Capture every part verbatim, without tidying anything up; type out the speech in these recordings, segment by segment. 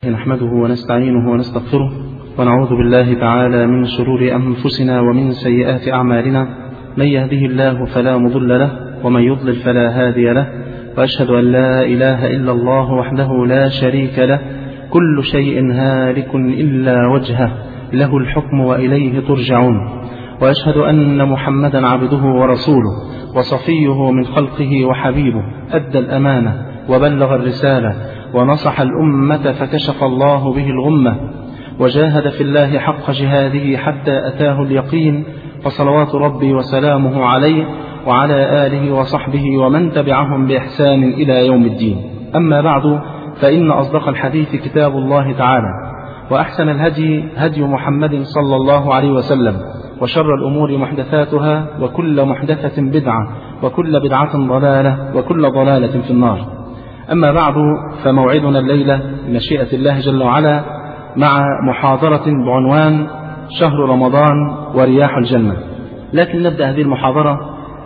نحمده ونستعينه ونستغفره ونعوذ بالله تعالى من شرور أنفسنا ومن سيئات أعمالنا، من يهده الله فلا مضل له ومن يضلل فلا هادي له، وأشهد أن لا إله إلا الله وحده لا شريك له، كل شيء هالك إلا وجهه، له الحكم وإليه ترجعون. وأشهد أن محمدا عبده ورسوله وصفيه من خلقه وحبيبه، أدى الأمانة وبلغ الرسالة ونصح الأمة فكشف الله به الغمة، وجاهد في الله حق جهاده حتى أتاه اليقين، فصلوات ربي وسلامه عليه وعلى آله وصحبه ومن تبعهم بإحسان إلى يوم الدين. أما بعد، فإن أصدق الحديث كتاب الله تعالى، وأحسن الهدي هدي محمد صلى الله عليه وسلم، وشر الأمور محدثاتها، وكل محدثة بدعة، وكل بدعة ضلالة، وكل ضلالة في النار. أما بعد، فموعدنا الليلة بمشيئة الله جل وعلا مع محاضرة بعنوان شهر رمضان ورياح الجنة. لكن نبدأ هذه المحاضرة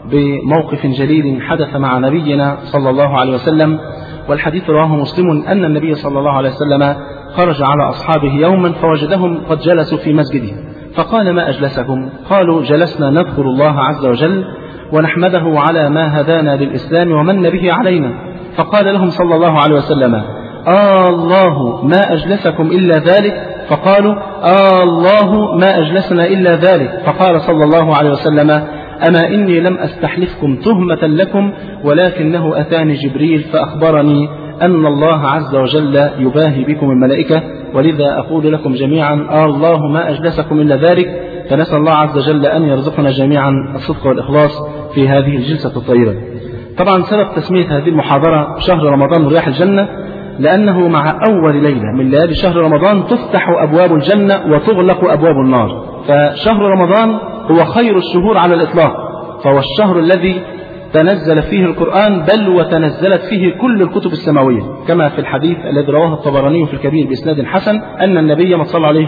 بموقف جليل حدث مع نبينا صلى الله عليه وسلم، والحديث رواه مسلم أن النبي صلى الله عليه وسلم خرج على أصحابه يوما فوجدهم قد جلسوا في مسجده، فقال: ما أجلسكم؟ قالوا: جلسنا نذكر الله عز وجل ونحمده على ما هدانا للإسلام ومن به علينا. فقال لهم صلى الله عليه وسلم: آه الله ما أجلسكم إلا ذلك؟ فقالوا: آه الله ما أجلسنا إلا ذلك. فقال صلى الله عليه وسلم: أما إني لم أستحلفكم تهمة لكم، ولكنه أتاني جبريل فأخبرني أن الله عز وجل يباهي بكم الملائكة، ولذا أقول لكم جميعا: آه الله ما أجلسكم إلا ذلك. فنسأل الله عز وجل أن يرزقنا جميعا الصدق والإخلاص في هذه الجلسة الطيبة. طبعا سبب تسمية هذه المحاضرة شهر رمضان ورياح الجنة لأنه مع أول ليلة من ليالي شهر رمضان تفتح أبواب الجنة وتغلق أبواب النار. فشهر رمضان هو خير الشهور على الإطلاق، فهو الشهر الذي تنزل فيه القرآن، بل وتنزلت فيه كل الكتب السماوية، كما في الحديث الذي رواه الطبراني في الكبير بإسناد حسن أن النبي صلى عليه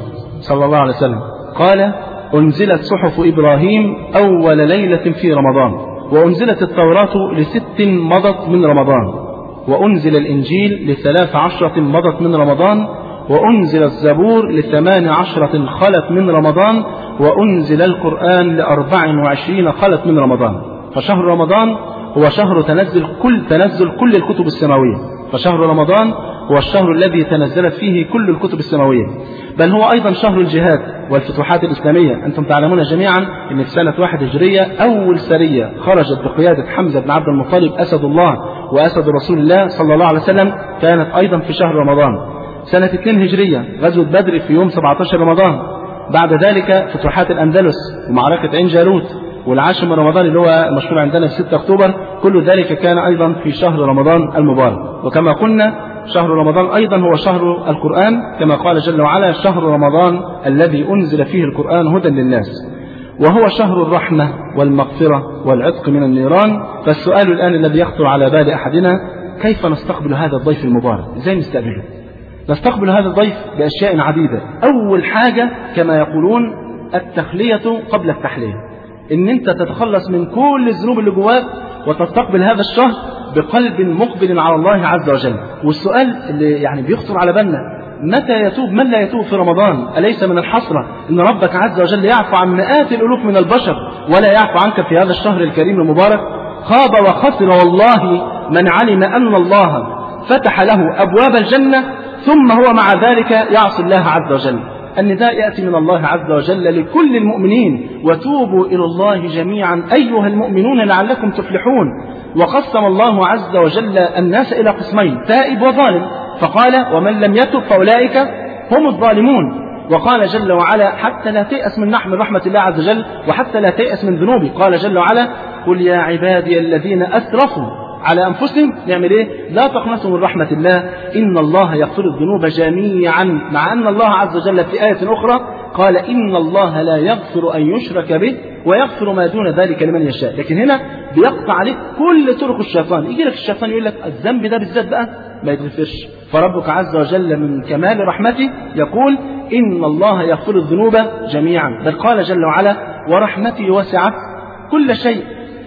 صلى الله عليه وسلم قال: أنزلت صحف إبراهيم أول ليلة في رمضان، وأنزلت التوراة لست مضت من رمضان، وأنزل الإنجيل لثلاث عشرة مضت من رمضان، وأنزل الزبور لثمان عشرة خلت من رمضان، وأنزل القرآن لأربع وعشرين خلت من رمضان. فشهر رمضان هو شهر تنزل كل تنزل كل الكتب السماوية، فشهر رمضان هو الشهر الذي تنزلت فيه كل الكتب السماوية، بل هو أيضا شهر الجهاد والفتوحات الإسلامية. أنتم تعلمون جميعا أن في سنة واحد هجرية أول سرية خرجت بقيادة حمزة بن عبد المطلب أسد الله وأسد رسول الله صلى الله عليه وسلم كانت أيضا في شهر رمضان. سنة اثنين هجرية غزوة بدر في يوم سبعة عشر رمضان. بعد ذلك فتوحات الأندلس ومعركة عين جالوت، والعاشر من رمضان اللي هو مشهور عندنا في ستة أكتوبر، كل ذلك كان أيضا في شهر رمضان المبارك. وكما قلنا شهر رمضان أيضا هو شهر القرآن، كما قال جل وعلا: شهر رمضان الذي أنزل فيه القرآن هدى للناس، وهو شهر الرحمة والمغفرة والعتق من النيران. فالسؤال الآن الذي يخطر على بال أحدنا: كيف نستقبل هذا الضيف المبارك؟ إزاي نستقبله؟ نستقبل هذا الضيف بأشياء عديدة. أول حاجة كما يقولون التخلية قبل التحلية، إن أنت تتخلص من كل الذنوب اللي جواك وتستقبل هذا الشهر بقلب مقبل على الله عز وجل. والسؤال اللي يعني بيخطر على بالنا: متى يتوب من لا يتوب في رمضان؟ أليس من الحسرة إن ربك عز وجل يعفو عن مئات الألوف من البشر ولا يعفو عنك في هذا الشهر الكريم المبارك؟ خاب وخسر والله من علم أن الله فتح له أبواب الجنة ثم هو مع ذلك يعصي الله عز وجل. النداء يأتي من الله عز وجل لكل المؤمنين: وتوبوا إلى الله جميعا أيها المؤمنون لعلكم تفلحون. وقسم الله عز وجل الناس إلى قسمين: تائب وظالم، فقال: ومن لم يتب فأولئك هم الظالمون. وقال جل وعلا: حتى لا تيأس من نحو رحمة الله عز وجل، وحتى لا تيأس من ذنوبه. قال جل وعلا: قل يا عبادي الذين أسرفوا على أنفسهم نعمل إيه؟ لا تقنطوا من رحمة الله إن الله يغفر الذنوب جميعا، مع أن الله عز وجل في آية أخرى قال: إن الله لا يغفر أن يشرك به ويغفر ما دون ذلك لمن يشاء. لكن هنا بيقطع عليك كل طرق الشيطان. يجي لك الشيطان يقول لك الذنب ده بالذات بقى ما يتغفرش، فربك عز وجل من كمال رحمته يقول: إن الله يغفر الذنوب جميعا. بل قال جل وعلا: ورحمتي وسعت كل شيء،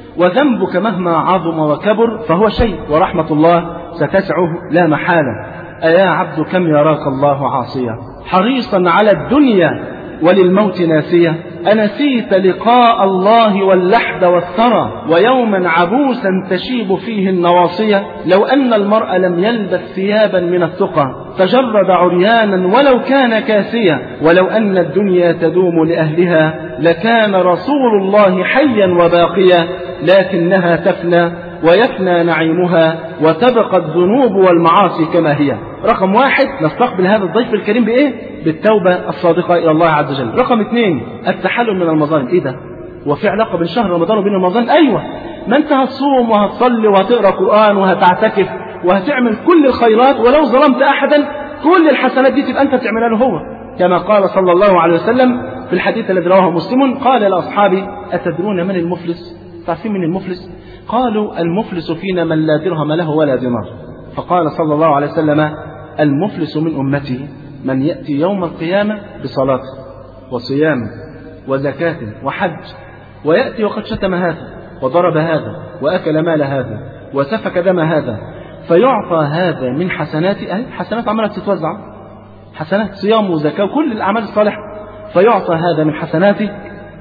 وذنبك مهما عظم وكبر فهو شيء، ورحمة الله ستسعه لا محالة. أيا عبد كم يراك الله عاصيا حريصا على الدنيا وللموت ناسية أنسيت لقاء الله واللحد والثرى ويوما عبوسا تشيب فيه النواصية لو أن المرء لم يلبس ثيابا من التقى تجرد عريانا ولو كان كاسيا ولو أن الدنيا تدوم لأهلها لكان رسول الله حيا وباقيا لكنها تفنى ويفنى نعيمها وتبقى الذنوب والمعاصي كما هي. رقم واحد نستقبل هذا الضيف الكريم بإيه؟ بالتوبة الصادقة إلى الله عز وجل. رقم اثنين التحلل من المظالم. إيه ده؟ وفي علاقة بين شهر رمضان وبين المظالم؟ أيوة، ما أنت هتصوم وهتصلي وهتقرأ قرآن وهتعتكف وهتعمل كل الخيرات، ولو ظلمت أحدا كل الحسنات دي تبقى أنت تعملها له هو، كما قال صلى الله عليه وسلم في الحديث الذي رواه مسلم قال لأصحابه أتدرون من المفلس؟ تعرفين من المفلس؟ قالوا المفلس فينا من لا درهم له ولا دينار. فقال صلى الله عليه وسلم المفلس من أمتي من يأتي يوم القيامة بصلاة وصيام وزكاة وحج ويأتي وقد شتم هذا وضرب هذا وأكل مال هذا وسفك دم هذا فيعطى هذا من حسناته، أهي حسنات عملت تتوزع، حسنات صيام وزكاة وكل الأعمال الصالحة، فيعطى هذا من حسناته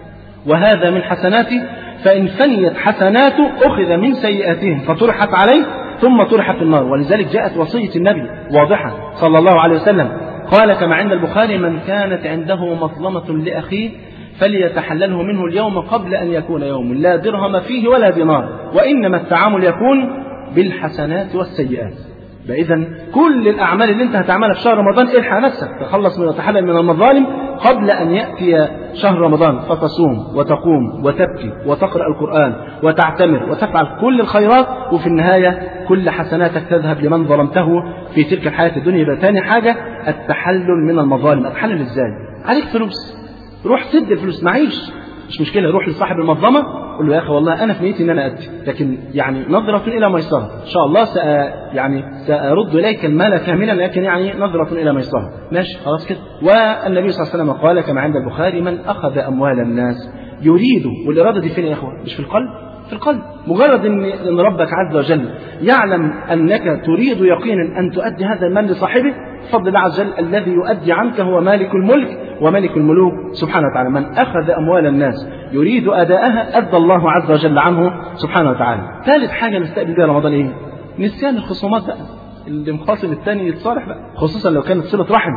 وهذا من حسناته، فإن فنيت حسناته أخذ من سيئاتهم فطرحت عليه ثم طرح في النار. ولذلك جاءت وصية النبي واضحة صلى الله عليه وسلم قال كما عند البخاري من كانت عنده مظلمة لأخيه فليتحلله منه اليوم قبل أن يكون يوم لا درهم فيه ولا دينار، وإنما التعامل يكون بالحسنات والسيئات. فإذا كل الأعمال اللي أنت هتعملها في شهر رمضان الحق نفسك تخلص من وتحلل من المظالم قبل أن يأتي شهر رمضان، فتصوم وتقوم وتبكي وتقرأ القرآن وتعتمر وتفعل كل الخيرات، وفي النهاية كل حسناتك تذهب لمن ظلمته في تلك الحياة الدنيا. يبقى ثاني حاجة التحلل من المظالم. أتحلل إزاي؟ عليك فلوس، روح سد الفلوس، معيش مش مشكلة، روح لصاحب المنظمة قل له يا أخي والله أنا في نيتي إن أنا أدي، لكن يعني نظرة إلى ميسرة إن شاء الله سأ يعني سأرد إليك المال كاملا، لكن يعني نظرة إلى ميسرة، ماشي خلاص كده. والنبي صلى الله عليه وسلم قال كما عند البخاري من أخذ أموال الناس يريد، والإرادة دي فين يا إخوة؟ مش في القلب، في القلب. مجرد إن ربك عز وجل يعلم أنك تريد يقينا أن تؤدي هذا المال لصاحبه، بفضل الله عز وجل الذي يؤدي عنك هو مالك الملك وملك الملوك سبحانه وتعالى. من أخذ أموال الناس يريد أداءها أدى الله عز وجل عنه سبحانه وتعالى. ثالث حاجة نستقبل بها رمضان إيه؟ نسيان الخصومات بقى، اللي مخاصم الثاني يتصالح بقى، خصوصا لو كانت صلة رحم.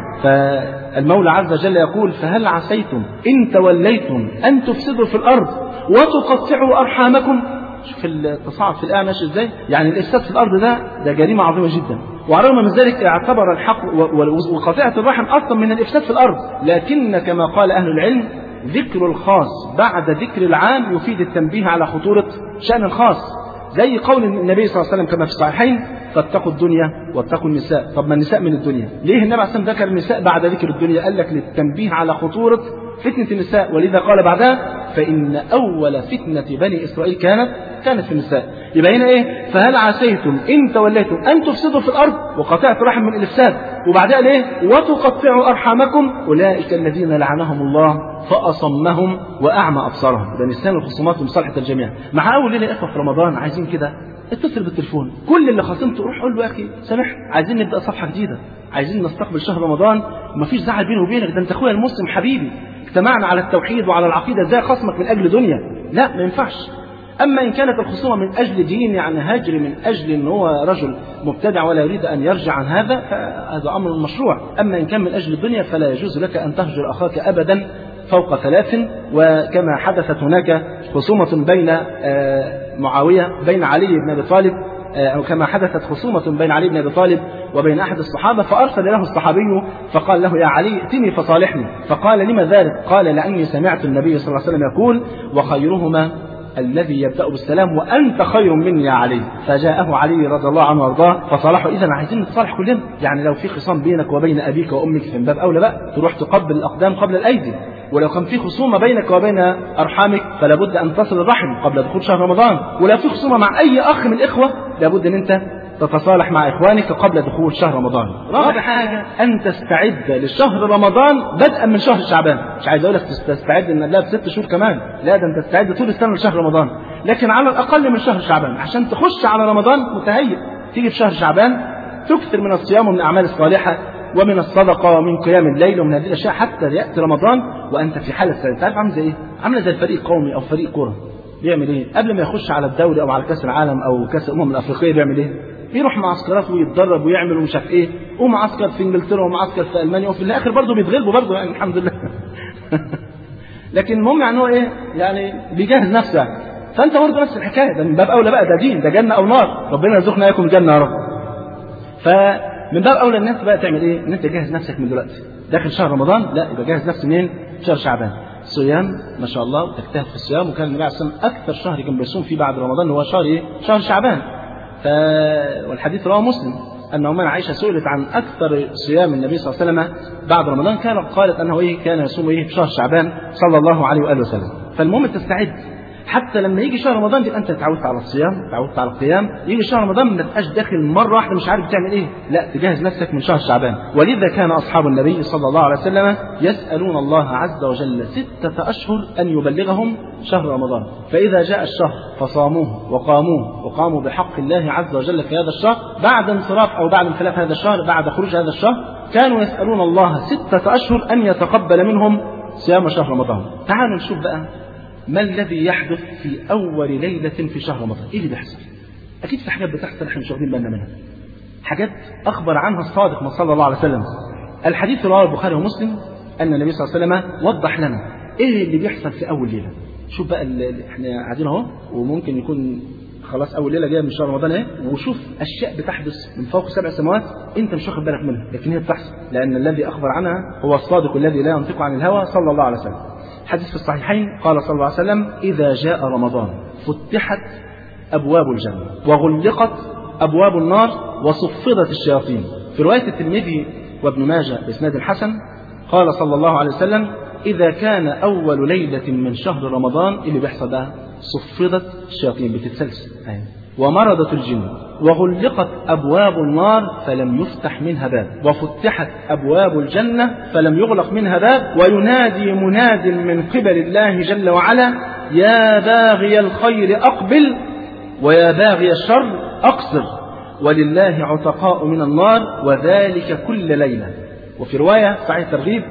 فالمولى عز وجل يقول فهل عسيتم إن توليتم أن تفسدوا في الأرض وتقطعوا أرحامكم. شوف التصاعد في الآية ماشي إزاي، يعني الإفساد في الأرض ده ده جريمة عظيمة جدا، وعلى الرغم من ذلك اعتبر الحق وقطيعة الرحم أصلا من الإفساد في الأرض. لكن كما قال أهل العلم ذكر الخاص بعد ذكر العام يفيد التنبيه على خطورة شأن الخاص، زي قول النبي صلى الله عليه وسلم كما في الصحيحين فاتقوا الدنيا واتقوا النساء. طب ما النساء من الدنيا، ليه النبي عليه الصلاة والسلام ذكر النساء بعد ذكر الدنيا؟ قال لك للتنبيه على خطورة فتنة النساء، ولذا قال بعدها فإن أول فتنة بني إسرائيل كانت كانت في النساء. يبقى هنا إيه؟ فهل عسيتم إن توليتم أن تفسدوا في الأرض وقطعت رحم من الإفساد، وبعدها ليه؟ وتقطعوا أرحامكم أولئك الذين لعنهم الله فأصمهم وأعمى أبصارهم. ده نسيان الخصومات ومصالحة الجميع. مع أول ليلة إخوة في رمضان عايزين كده اتصل بالتليفون، كل اللي خاصمته روح قول له يا أخي سامح عايزين نبدأ صفحة جديدة، عايزين نستقبل شهر رمضان ومفيش زعل بيني وبينك، ده أنت أخويا المسلم حبيبي، اجتمعنا على التوحيد وعلى العقيدة، ازاي خصمك من أجل دنيا؟ لا ما ينفعش. أما إن كانت الخصومة من أجل دين، يعني هجر من أجل أن هو رجل مبتدع ولا يريد أن يرجع عن هذا، فهذا أمر مشروع. أما إن كان من أجل الدنيا فلا يجوز لك أن تهجر أخاك أبدا فوق ثلاث. وكما حدثت هناك خصومة بين معاوية بين علي بن أبي طالب، أو كما حدثت خصومة بين علي بن أبي طالب وبين أحد الصحابة، فأرسل له الصحابي فقال له يا علي ائتني فصالحني، فقال لما ذلك؟ قال لأني سمعت النبي صلى الله عليه وسلم يقول وخيرهما الذي يبدأ بالسلام وأنت خير مني يا علي. فجاءه علي رضي الله عنه وارضاه فصالحه. إذا عايزين نتصالح كلنا، يعني لو في خصام بينك وبين أبيك وأمك في باب أولى بقى تروح تقبل الأقدام قبل الأيدي، ولو كان في خصومة بينك وبين أرحامك فلا بد أن تصل الرحم قبل دخول شهر رمضان، ولو في خصومة مع أي أخ من الإخوة لابد أن أنت تتصالح مع إخوانك قبل دخول شهر رمضان. رابع حاجة أن تستعد لشهر رمضان بدءا من شهر شعبان. مش عايز أقول لك تستعد إن لا بست شهور كمان، لا ده أنت تستعد طول السنة لشهر رمضان، لكن على الأقل من شهر شعبان عشان تخش على رمضان متهيئ. تيجي في شهر شعبان فتكثر من الصيام ومن الأعمال الصالحة ومن الصدقة ومن قيام الليل ومن هذه الأشياء حتى يأتي رمضان وأنت في حالة سعادة. تعرف عامل زي إيه؟ عاملة زي الفريق قومي أو فريق كرة بيعمل إيه؟ قبل ما يخش على الدوري أو على كأس العالم أو كأس الأمم الأفريقية بيعمل إيه؟ بيروح معسكرات ويتدرب ويعمل ومش عارف إيه، ومعسكر في إنجلترا ومعسكر في ألمانيا، وفي الآخر برضه بيتغلبوا برضه يعني الحمد لله. لكن المهم يعني هو إيه؟ يعني بيجهز نفسه. فأنت برضه نفس الحكاية، ده من باب أولى بقى، ده دين، ده جنة أو نار، ربنا يرزقنا إياكم الجنة يا رب. فمن باب أولى الناس بقى تعمل إيه؟ إن أنت تجهز نفسك من دلوقتي. داخل شهر رمضان، لا يبقى جهز نفسك منين؟ شهر شعبان. صيام ما شاء الله وتجتهد في الصيام، وكان النبي عليه الصلاة والسلام أكثر شهر كان بيصوم فيه بعد رمضان هو شهر إيه؟ شهر شعبان. ف... والحديث رواه مسلم أن أمنا عائشة سئلت عن أكثر صيام النبي صلى الله عليه وسلم بعد رمضان، كان قالت أنه إيه؟ كان يصوم إيه؟ في شهر شعبان صلى الله عليه وآله وسلم. فالمهم تستعد حتى لما يجي شهر رمضان تبقى انت اتعودت على الصيام، اتعودت على القيام. يجي شهر رمضان ما تبقاش داخل مره واحده مش عارف تعمل ايه، لا تجهز نفسك من شهر شعبان. ولذا كان اصحاب النبي صلى الله عليه وسلم يسالون الله عز وجل سته اشهر ان يبلغهم شهر رمضان، فاذا جاء الشهر فصاموه وقاموه وقاموا بحق الله عز وجل في هذا الشهر بعد انصراف او بعد انخلاف هذا الشهر، بعد خروج هذا الشهر، كانوا يسالون الله سته اشهر ان يتقبل منهم صيام شهر رمضان. تعالوا نشوف بقى ما الذي يحدث في أول ليلة في شهر رمضان. إيه اللي بيحصل؟ أكيد في حاجات بتحصل إحنا مش واخدين بالنا منها، حاجات أخبر عنها الصادق صلى الله عليه وسلم. الحديث رواه البخاري ومسلم أن النبي صلى الله عليه وسلم وضح لنا إيه اللي بيحصل في أول ليلة. شوف بقى اللي إحنا قاعدين أهو، وممكن يكون خلاص أول ليلة جاية من شهر رمضان إيه، وشوف أشياء بتحدث من فوق سبع سماوات أنت مش واخد بالك منها، لكن هي بتحصل لأن الذي أخبر عنها هو الصادق الذي لا ينطق عن الهوى صلى الله عليه وسلم. حديث في الصحيحين قال صلى الله عليه وسلم: إذا جاء رمضان فتحت أبواب الجنة وغلقت أبواب النار وصفدت الشياطين. في رواية الترمذي وابن ماجه بإسناد الحسن قال صلى الله عليه وسلم: إذا كان أول ليلة من شهر رمضان اللي بيحصل ده صفدت الشياطين بتتسلسل ومرضت الجن وغلقت أبواب النار فلم يفتح منها باب وفتحت أبواب الجنة فلم يغلق منها باب وينادي مناد من قبل الله جل وعلا: يا باغي الخير أقبل ويا باغي الشر أقصر ولله عتقاء من النار وذلك كل ليلة. وفي رواية صحيح الترغيب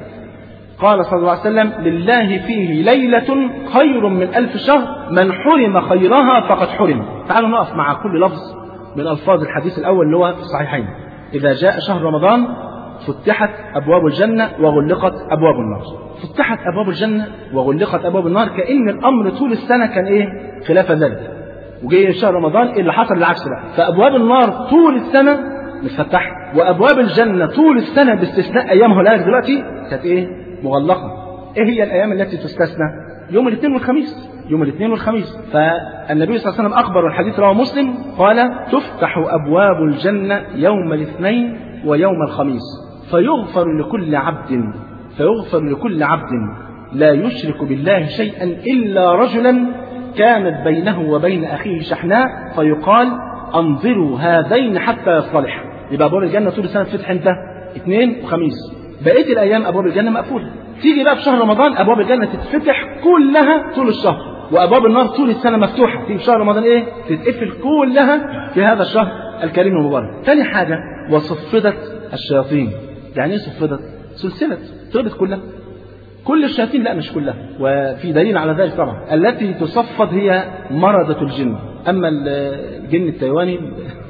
قال صلى الله عليه وسلم: لله فيه ليلة خير من ألف شهر من حرم خيرها فقد حرم. تعالوا نقف مع كل لفظ من ألفاظ الحديث الأول اللي هو في الصحيحين: إذا جاء شهر رمضان فتحت أبواب الجنة وغلقت أبواب النار. فتحت أبواب الجنة وغلقت أبواب النار، كأن الأمر طول السنة كان إيه خلاف ذلك، وجاي شهر رمضان إيه اللي حصل العكس بقى. فأبواب النار طول السنة مفتحة، وأبواب الجنة طول السنة باستثناء أيامها الآن دلوقتي كانت إيه مغلقة. إيه هي الأيام التي تستثنى؟ يوم الاثنين والخميس، يوم الاثنين والخميس. فالنبي صلى الله عليه وسلم أخبر والحديث رواه مسلم قال: تفتح أبواب الجنة يوم الاثنين ويوم الخميس فيغفر لكل عبد فيغفر لكل عبد لا يشرك بالله شيئا إلا رجلا كانت بينه وبين أخيه شحناء فيقال: أنظروا هذين حتى يصطلح. يبقى أبواب الجنة طول السنة تفتح امتى؟ اثنين وخميس. بقية الأيام أبواب الجنة مقفولة. تيجي بقى في شهر رمضان أبواب الجنة تتفتح كلها طول الشهر، وأبواب النار طول السنة مفتوحة. تيجي في شهر رمضان إيه؟ تتقفل كلها في هذا الشهر الكريم المبارك. ثاني حاجة: وصفدت الشياطين. يعني إيه صفدت؟ سلسلة طلبت كلها، كل الشياطين، لا مش كلها، وفي دليل على ذلك طبعا. التي تصفد هي مرضة الجن، أما الجن التايواني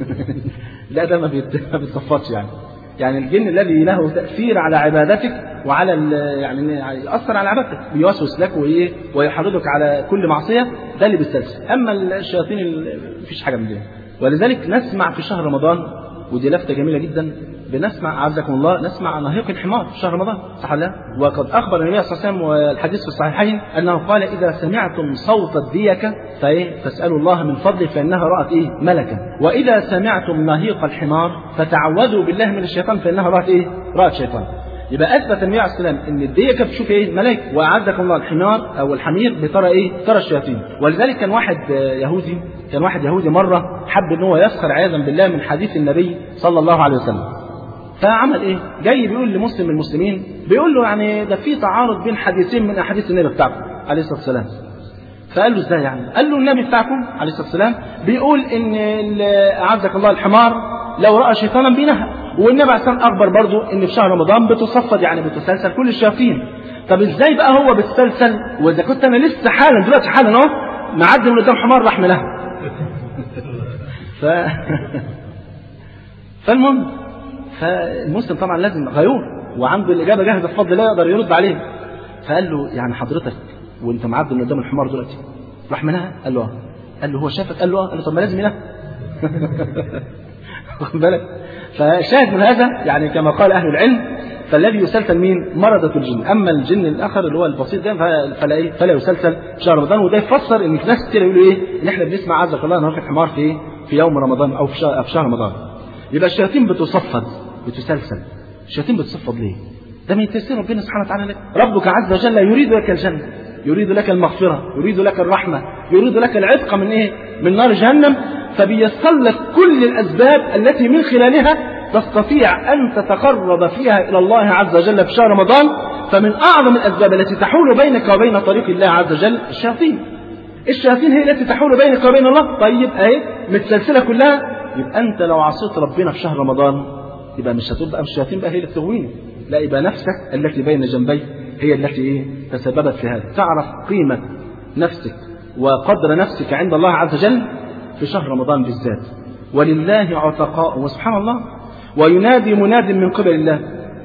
لا ده ما بيتصفدش يعني. يعني الجن الذي له تأثير على عبادتك وعلى يعني يأثر على عبادتك، بيوسوس لك وإيه ويحرضك على كل معصية، ده اللي بيستلزم. أما الشياطين مفيش حاجة من دي. ولذلك نسمع في شهر رمضان، ودي لفتة جميلة جدا، بنسمع عزكم الله نسمع نهيق الحمار في شهر رمضان، صح لا؟ وقد أخبر النبي صلى الله عليه وسلم والحديث في الصحيحين أنه قال: إذا سمعتم صوت الديكة فإيه فاسألوا الله من فضله فإنها رأت إيه ملكا، وإذا سمعتم نهيق الحمار فتعوذوا بالله من الشيطان فإنها رأت إيه رأت شيطان. يبقى أثبت النبي عليه السلام إن الديكة بتشوف إيه ملائكة، وأعزكم الله الحمار أو الحمير بترى إيه ترى الشياطين. ولذلك كان واحد يهودي كان واحد يهودي مرة حب إن هو يسخر عياذا بالله من حديث النبي صلى الله عليه وسلم. فعمل إيه؟ جاي بيقول لمسلم من المسلمين، بيقول له يعني ده في تعارض بين حديثين من أحاديث النبي بتاعكم عليه الصلاة والسلام. فقال له إزاي يعني؟ قال له النبي بتاعكم عليه الصلاة والسلام بيقول إن أعزك الله الحمار لو رأى شيطانا بينهى. والنبي عليه الصلاة والسلام أخبر برضو إن في شهر رمضان بتصفد يعني بتسلسل كل الشياطين. طب إزاي بقى هو بتسلسل وإذا كنت أنا لسه حالا دلوقتي حالا أهو معدي من قدام حمار راح منها. ف... فالمهم فالمسلم طبعا لازم غيور وعنده الإجابة جاهزة بفضل الله يقدر يرد عليه. فقال له يعني حضرتك وانت معدي من قدام الحمار دلوقتي راح منها؟ قال له قال له هو شافك؟ قال له قال له طب ما لازم منها. واخد بالك؟ فشاهد من هذا يعني كما قال أهل العلم فالذي يسلسل مين؟ مرضة الجن. أما الجن الآخر اللي هو البسيط ده فلا إيه؟ فلا يسلسل في شهر رمضان. وده يفسر إن في ناس كتير يقولوا إيه؟ إن إحنا بنسمع عز وجل نروح الحمار في إيه؟ في يوم رمضان أو في شهر, في شهر رمضان. يبقى الشياطين بتصفد بتسلسل. الشياطين بتصفد ليه؟ ده من تيسير ربنا سبحانه وتعالى لك. ربك عز وجل يريد لك الجنة، يريد لك المغفرة، يريد لك الرحمة، يريد لك العتق من إيه؟ من نار جهنم. فبيسر لك كل الأسباب التي من خلالها تستطيع أن تتقرب فيها إلى الله عز وجل في شهر رمضان. فمن أعظم الأسباب التي تحول بينك وبين طريق الله عز وجل الشياطين. الشياطين هي التي تحول بينك وبين الله. طيب أهي متسلسلة كلها. يبقى أنت لو عصيت ربنا في شهر رمضان يبقى مش هتبقى بقى الشياطين بقى هي اللي تغوينك، لا يبقى نفسك التي بين جنبيك هي التي إيه؟ تسببت في هذا. تعرف قيمة نفسك وقدر نفسك عند الله عز وجل في شهر رمضان بالذات. ولله عتقاء وسبحان الله. وينادي مناد من قبل الله.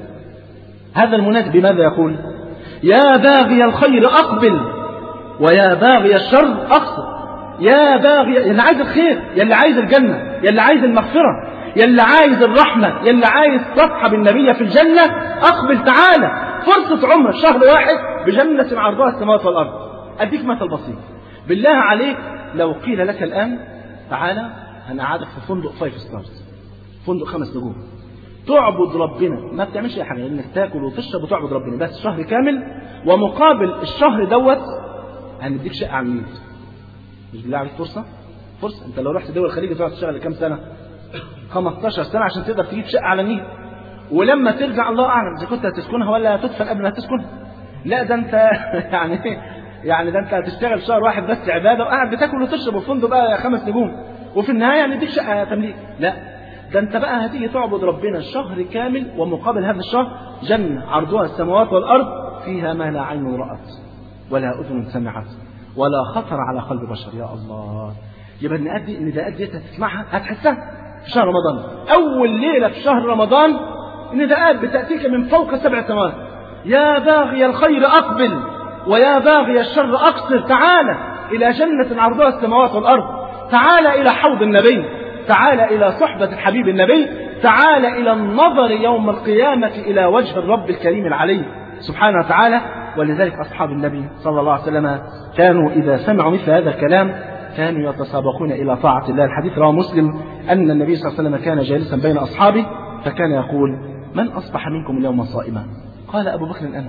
هذا المنادي بماذا يقول؟ يا باغي الخير أقبل ويا باغي الشر أقصر. يا باغي يا اللي عايز الخير، يا اللي عايز الجنة، يا اللي عايز المغفرة، يا اللي عايز الرحمة، يا اللي عايز تصحب النبي في الجنة، أقبل تعالى. فرصة عمر شهر واحد بجنة عرضها السماوات والأرض. أديك مثل بسيط. بالله عليك لو قيل لك الآن تعالى أنا قاعدك في فندق فايف ستارز، فندق خمس نجوم، تعبد ربنا، ما بتعملش أي حاجة إنك تاكل وتشرب وتعبد ربنا بس شهر كامل، ومقابل الشهر دوت هنديك شقة على النيل. مش بالله عليك فرصة؟ فرصة. أنت لو رحت دول الخليج تقعد تشتغل كام سنة؟ خمستاشر سنة عشان تقدر تجيب شقة على النيل. ولما ترجع الله أعلم إذا كنت هتسكنها ولا هتدفن قبل ما تسكنها. لا ده أنت يعني يعني ده أنت هتشتغل شهر واحد بس عبادة وقاعد بتاكل وتشرب والفندق بقى خمس نجوم وفي النهاية يعني نديك شقة تمليك. لا ده أنت بقى هتيجي تعبد ربنا شهر كامل، ومقابل هذا الشهر جنة عرضها السماوات والأرض فيها ما لا عين رأت ولا أذن سمعت ولا خطر على قلب بشر. يا الله. يبقى النداءات إن النداءات دي هتسمعها هتحسها في شهر رمضان. أول ليلة في شهر رمضان النداءات بتأتيك من فوق سبع سماوات. يا باغي الخير أقبل ويا باغي الشر أقصر. تعالى إلى جنة عرضها السماوات والأرض، تعالى إلى حوض النبي، تعالى إلى صحبة الحبيب النبي، تعالى إلى النظر يوم القيامة إلى وجه الرب الكريم العلي سبحانه وتعالى. ولذلك أصحاب النبي صلى الله عليه وسلم كانوا إذا سمعوا مثل هذا الكلام كانوا يتسابقون إلى طاعة الله. الحديث رواه مسلم أن النبي صلى الله عليه وسلم كان جالسا بين أصحابه فكان يقول: من أصبح منكم اليوم صائما؟ قال أبو بكر أنا.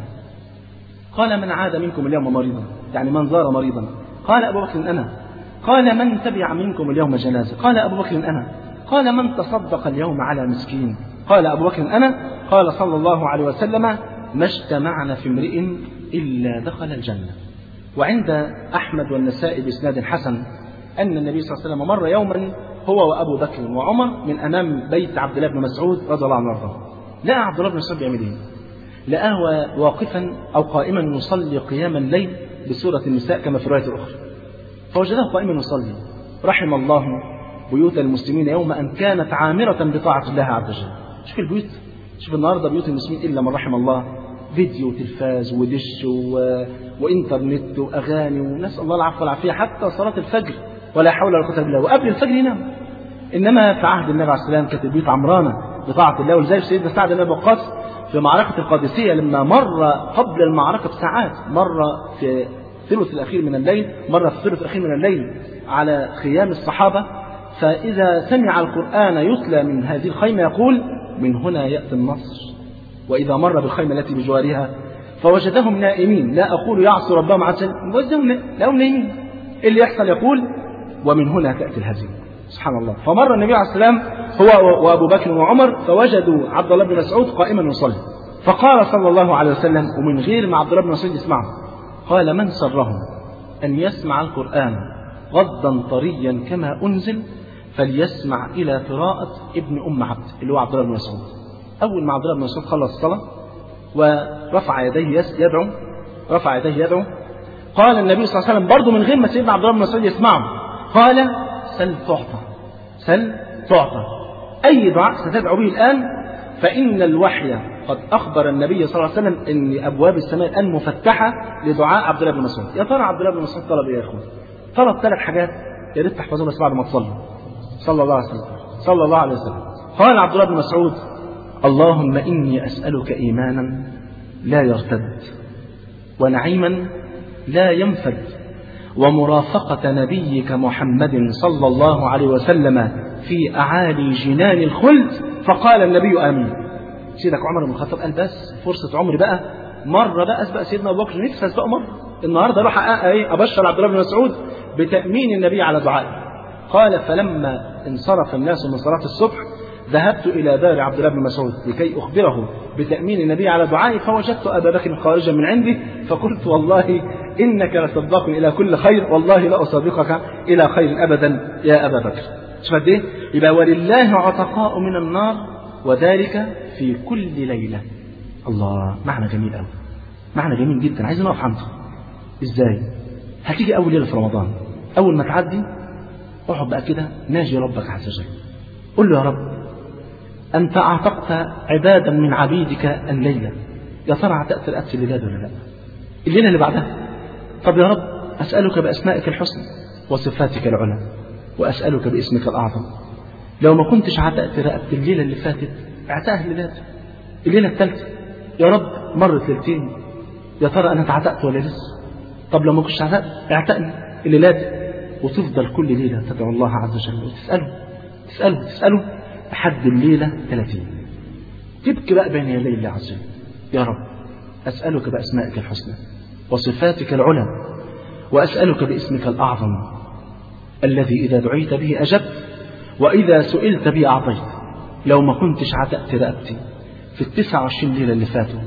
قال: من عاد منكم اليوم مريضا؟ يعني من زار مريضا؟ قال أبو بكر أنا. قال: من تبع منكم اليوم جنازة؟ قال أبو بكر أنا. قال: من تصدق اليوم على مسكين؟ قال أبو بكر أنا. قال صلى الله عليه وسلم: ما اجتمعنا في امرئ إلا دخل الجنة. وعند أحمد والنسائي بإسناد حسن أن النبي صلى الله عليه وسلم مر يوما هو وأبو بكر وعمر من أمام بيت عبد الله بن مسعود رضي الله عنه وارضاه. لقى عبد الله بن مسعود بيعمل إيه؟ لقاه واقفا أو قائما يصلي قيام الليل بسورة النساء كما في الرواية الأخرى، فوجده قائما يصلي. رحم الله بيوت المسلمين يوم أن كانت عامرة بطاعة الله عز وجل. شوف البيوت، شوف النهارده بيوت المسلمين إلا من رحم الله، فيديو وتلفاز ودش و... وإنترنت وأغاني، ونسأل الله العفو والعافية حتى صلاة الفجر ولا حول ولا قوة إلا بالله، وقبل الفجر ينام. إنما في عهد النبي عليه السلام كانت البيوت عمرانة بطاعة الله. ولذلك سيدنا سعد بن أبي وقاص في معركة القادسية لما مر قبل المعركة بساعات، مر في الثلث الأخير من الليل، مر في الثلث الأخير من الليل على خيام الصحابة، فإذا سمع القرآن يتلى من هذه الخيمة يقول: من هنا يأتي النصر. وإذا مر بالخيمة التي بجوارها فوجدهم نائمين، لا أقول يعصوا ربهم عسى، وجدهم لهم نائمين. اللي يحصل يقول: ومن هنا تأتي الهزيمة. سبحان الله. فمر النبي عليه السلام هو وأبو بكر وعمر فوجدوا عبد الله بن مسعود قائما يصلي، فقال صلى الله عليه وسلم ومن غير ما عبد الله بن مسعود يسمعه، قال: من سرهم أن يسمع القرآن غضا طريا كما أنزل فليسمع إلى قراءة ابن أم عبد اللي هو عبد الله بن مسعود. أول ما عبد الله بن مسعود خلص الصلاة ورفع يديه يدعو رفع يديه يدعو قال النبي صلى الله عليه وسلم برضه من غير ما سيدنا عبد الله بن مسعود يسمعه، قال سل تعطى، سل تعطى، أي دعاء ستدعو به الآن فإن الوحي قد أخبر النبي صلى الله عليه وسلم أن أبواب السماء الآن مفتحة لدعاء عبد الله بن مسعود. يا ترى عبد الله بن مسعود طلب إيه يا أخوان؟ طلب ثلاث حاجات يا ريت تحفظوها بس بعد ما تصلوا صلى الله عليه وسلم صلى الله عليه وسلم. قال عبد الله بن مسعود: اللهم إني أسألك إيمانا لا يرتد، ونعيما لا ينفد، ومرافقة نبيك محمد صلى الله عليه وسلم في أعالي جنان الخلد. فقال النبي آمين. سيدك عمر بن الخطاب قال بس فرصة عمري بقى مرة بقى أسبق سيدنا أبو بكر، نفسي أسبقه مرة النهاردة أروح أبشر عبد الله بن مسعود بتأمين النبي على دعائه. قال: فلما انصرف الناس من صلاة الصبح ذهبت إلى دار عبد الله بن مسعود لكي أخبره بتأمين النبي على دعائي، فوجدت أبا بكر خارجا من عندي، فقلت: والله إنك لسباق إلى كل خير، والله لا أسابقك إلى خير أبدا يا أبا بكر. شوف قد إيه؟ يبقى ولله عتقاء من النار وذلك في كل ليلة. الله، معنى جميل قوي، معنى جميل جدا، عايزين نقف عنده. إزاي؟ هتيجي أول ليلة في رمضان، أول ما تعدي اقعد بقى كده ناجي ربك عز وجل، قل له: يا رب أنت أعتقت عبادا من عبيدك الليلة، يا ترى اعتقت رقبت الليلة ولا لا؟ الليلة اللي بعدها. طب يا رب أسألك بأسمائك الحسنى وصفاتك العلى، وأسألك باسمك الأعظم، لو ما كنتش عتقت رقبت الليلة اللي فاتت اعتقها الليلة الليلة الثالثة. يا رب مرت ليلتين، يا ترى أنا اتعتقت ولا لسه؟ طب لو ما كنتش عتقت اعتقني الليلات. وتفضل كل ليلة تدعو الله عز وجل وتسأله تسأله تسأله لحد الليلة ثلاثين. تبكي بقى بين يدي الله عز وجل: يا رب أسألك بأسمائك الحسنى وصفاتك العلى، وأسألك باسمك الأعظم الذي إذا دعيت به أجبت، وإذا سئلت به أعطيت. لو ما كنتش عتقت رقبتي في التسعة وعشرين ليلة اللي فاتوا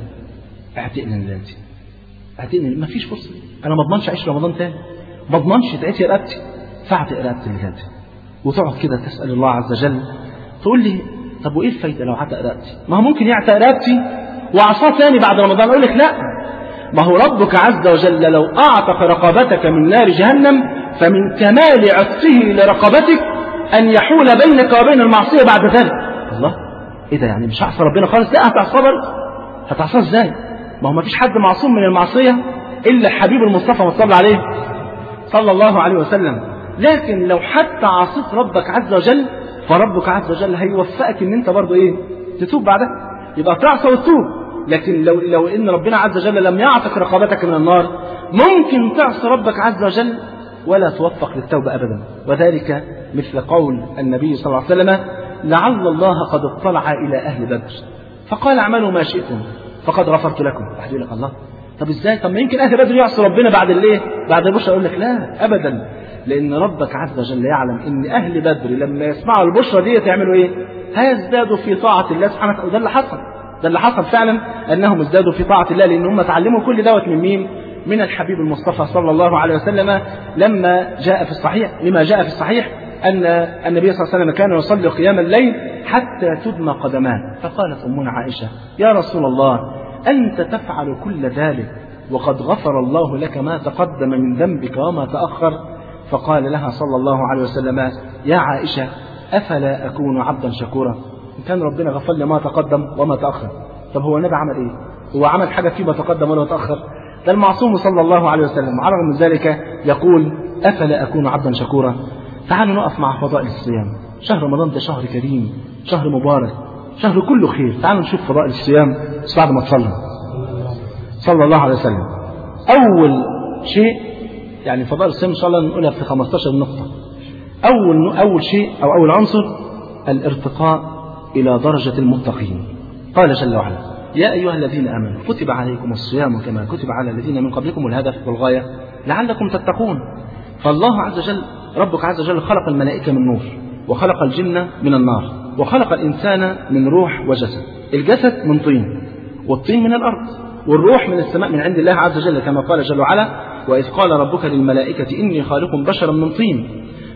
اعتقني ليلتي، اعتقني، ما فيش فرصة، أنا ما اضمنش أعيش رمضان تاني، ما اضمنش تعيش رقبتي، فاعتق رقبتي ليلتي. وتقعد كده تسأل الله عز وجل. تقول لي: طب وإيه الفايدة لو عتق رقبتي؟ ما هو ممكن يعتق رقبتي وعصاه ثاني بعد رمضان. أقول لك لا، ما هو ربك عز وجل لو أعتق رقبتك من نار جهنم فمن كمال عتقه لرقبتك أن يحول بينك وبين المعصية بعد ذلك. الله، إيه ده؟ يعني مش هعصى ربنا خالص؟ لا، هتعصاه برضه. هتعصاه إزاي؟ ما هو ما فيش حد معصوم من المعصية إلا حبيب المصطفى صلى عليه صلى الله عليه وسلم. لكن لو حتى عصيت ربك عز وجل فربك عز وجل هيوفقك ان انت برضه ايه؟ تتوب بعدها، يبقى تعصى وتتوب. لكن لو لو ان ربنا عز وجل لم يعتق رقبتك من النار ممكن تعصي ربك عز وجل ولا توفق للتوبة ابدا. وذلك مثل قول النبي صلى الله عليه وسلم: لعل الله قد اطلع الى اهل بدر فقال: اعملوا ما شئتم فقد غفرت لكم. واحد يقول لك: الله، طب ازاي؟ طب ما يمكن اهل بدر يعصوا ربنا بعد الايه؟ بعد البشرى. اقول لك: لا ابدا، لان ربك عز وجل يعلم ان اهل بدر لما يسمعوا البشرى دي يعملوا ايه؟ هيزدادوا في طاعه الله سبحانه وتعالى. وده اللي حصل، ده اللي حصل فعلا، انهم ازدادوا في طاعه الله لان هم تعلموا كل دوت من مين؟ من الحبيب المصطفى صلى الله عليه وسلم. لما جاء في الصحيح لما جاء في الصحيح ان النبي صلى الله عليه وسلم كان يصلي قيام الليل حتى تدمى قدماه، فقالت امنا عائشه: يا رسول الله، انت تفعل كل ذلك وقد غفر الله لك ما تقدم من ذنبك وما تأخر؟ فقال لها صلى الله عليه وسلم: يا عائشة، أفلا أكون عبدا شكورا؟ إن كان ربنا غفر لي ما تقدم وما تأخر. طب هو النبي عمل إيه؟ هو عمل حاجة فيما تقدم ولا تأخر؟ ده المعصوم صلى الله عليه وسلم، على رغم ذلك يقول: أفلا أكون عبدا شكورا؟ تعالوا نقف مع فضائل الصيام. شهر رمضان ده شهر كريم، شهر مبارك، شهر كله خير. تعالوا نشوف فضائل الصيام بعد ما تصلي صلى الله عليه وسلم. أول شيء يعني فضائل الصيام إن شاء الله نقولها في خمستاشر نقطة. أول أول شيء أو أول عنصر الارتقاء إلى درجة المتقين. قال جل وعلا: يا أيها الذين آمنوا كتب عليكم الصيام كما كتب على الذين من قبلكم، الهدف والغاية لعلكم تتقون. فالله عز وجل ربك عز وجل خلق الملائكة من نور، وخلق الجن من النار، وخلق الإنسان من روح وجسد. الجسد من طين، والطين من الأرض، والروح من السماء من عند الله عز وجل، كما قال جل وعلا: وإذ قال ربك للملائكة إني خالق بشرا من طين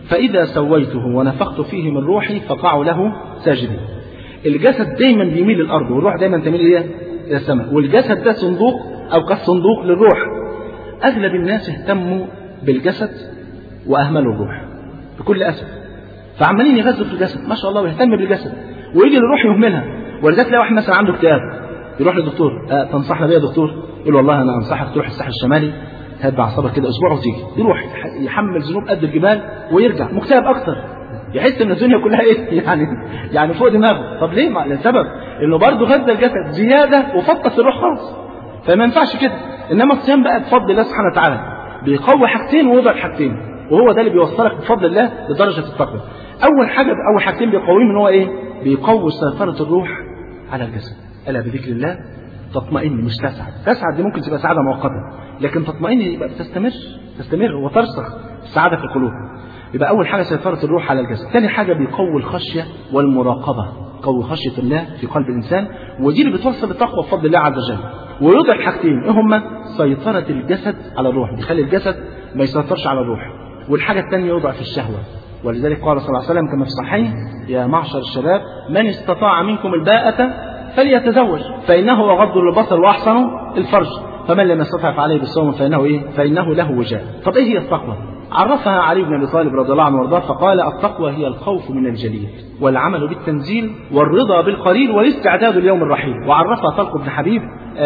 فإذا سويته ونفخت فيه من روحي فقعوا له ساجدين. الجسد دايما بيميل للأرض والروح دايما تميل إلى السماء، والجسد ده صندوق أو كالصندوق للروح. أغلب الناس اهتموا بالجسد وأهملوا الروح بكل أسف، فعمالين يغذوا في الجسد ما شاء الله ويهتم بالجسد ويجي الروح يهملها. ولذلك تلاقي واحد مثلا عنده اكتئاب يروح للدكتور، أه تنصحنا بيه يا دكتور؟ يقول والله أنا أنصحك تروح الساحل الشمالي هات أعصابك كده أسبوع وتيجي. يروح يحمل ذنوب قد الجبال ويرجع مكتئب أكتر، يحس ان الدنيا كلها ايه يعني يعني فوق دماغه. طب ليه؟ ما لسبب انه برضه غذى الجسد زياده وفطس الروح خالص، فما ينفعش كده. انما الصيام بقى بفضل الله سبحانه وتعالى بيقوي حاجتين ويضعف حاجتين، وهو ده اللي بيوصلك بفضل الله لدرجه التقوى. اول حاجه اول حاجتين بيقويهم ان هو ايه؟ بيقوي سيطره الروح على الجسد. الا بذكر الله تطمئن مش تسعد. تسعد دي ممكن تبقى سعاده مؤقته، لكن تطمئن يبقى بتستمر تستمر وترسخ السعاده في القلوب. يبقى أول حاجة سيطرة الروح على الجسد. ثاني حاجة بيقوي الخشية والمراقبة، يقوي خشية الله في قلب الإنسان، ودي اللي بتوصل للتقوى بفضل الله عز وجل. ويوضع حاجتين إيه هما؟ سيطرة الجسد على الروح، بيخلي الجسد ما يسيطرش على الروح. والحاجة الثانية يوضع في الشهوة، ولذلك قال صلى الله عليه وسلم كما في الصحيحين: يا معشر الشباب من استطاع منكم الباءة فليتزوج فإنه أغض للبصر وأحسن الفرج فمن لم يستطع فعليه بالصوم فإنه إيه؟ فإنه له وجاء. طب إيه هي التقوى؟ عرفها علي بن أبي طالب رضي الله عنه وارضاه فقال: التقوى هي الخوف من الجليل والعمل بالتنزيل والرضا بالقليل والاستعداد ليوم الرحيل. وعرفها طلق بن حبيب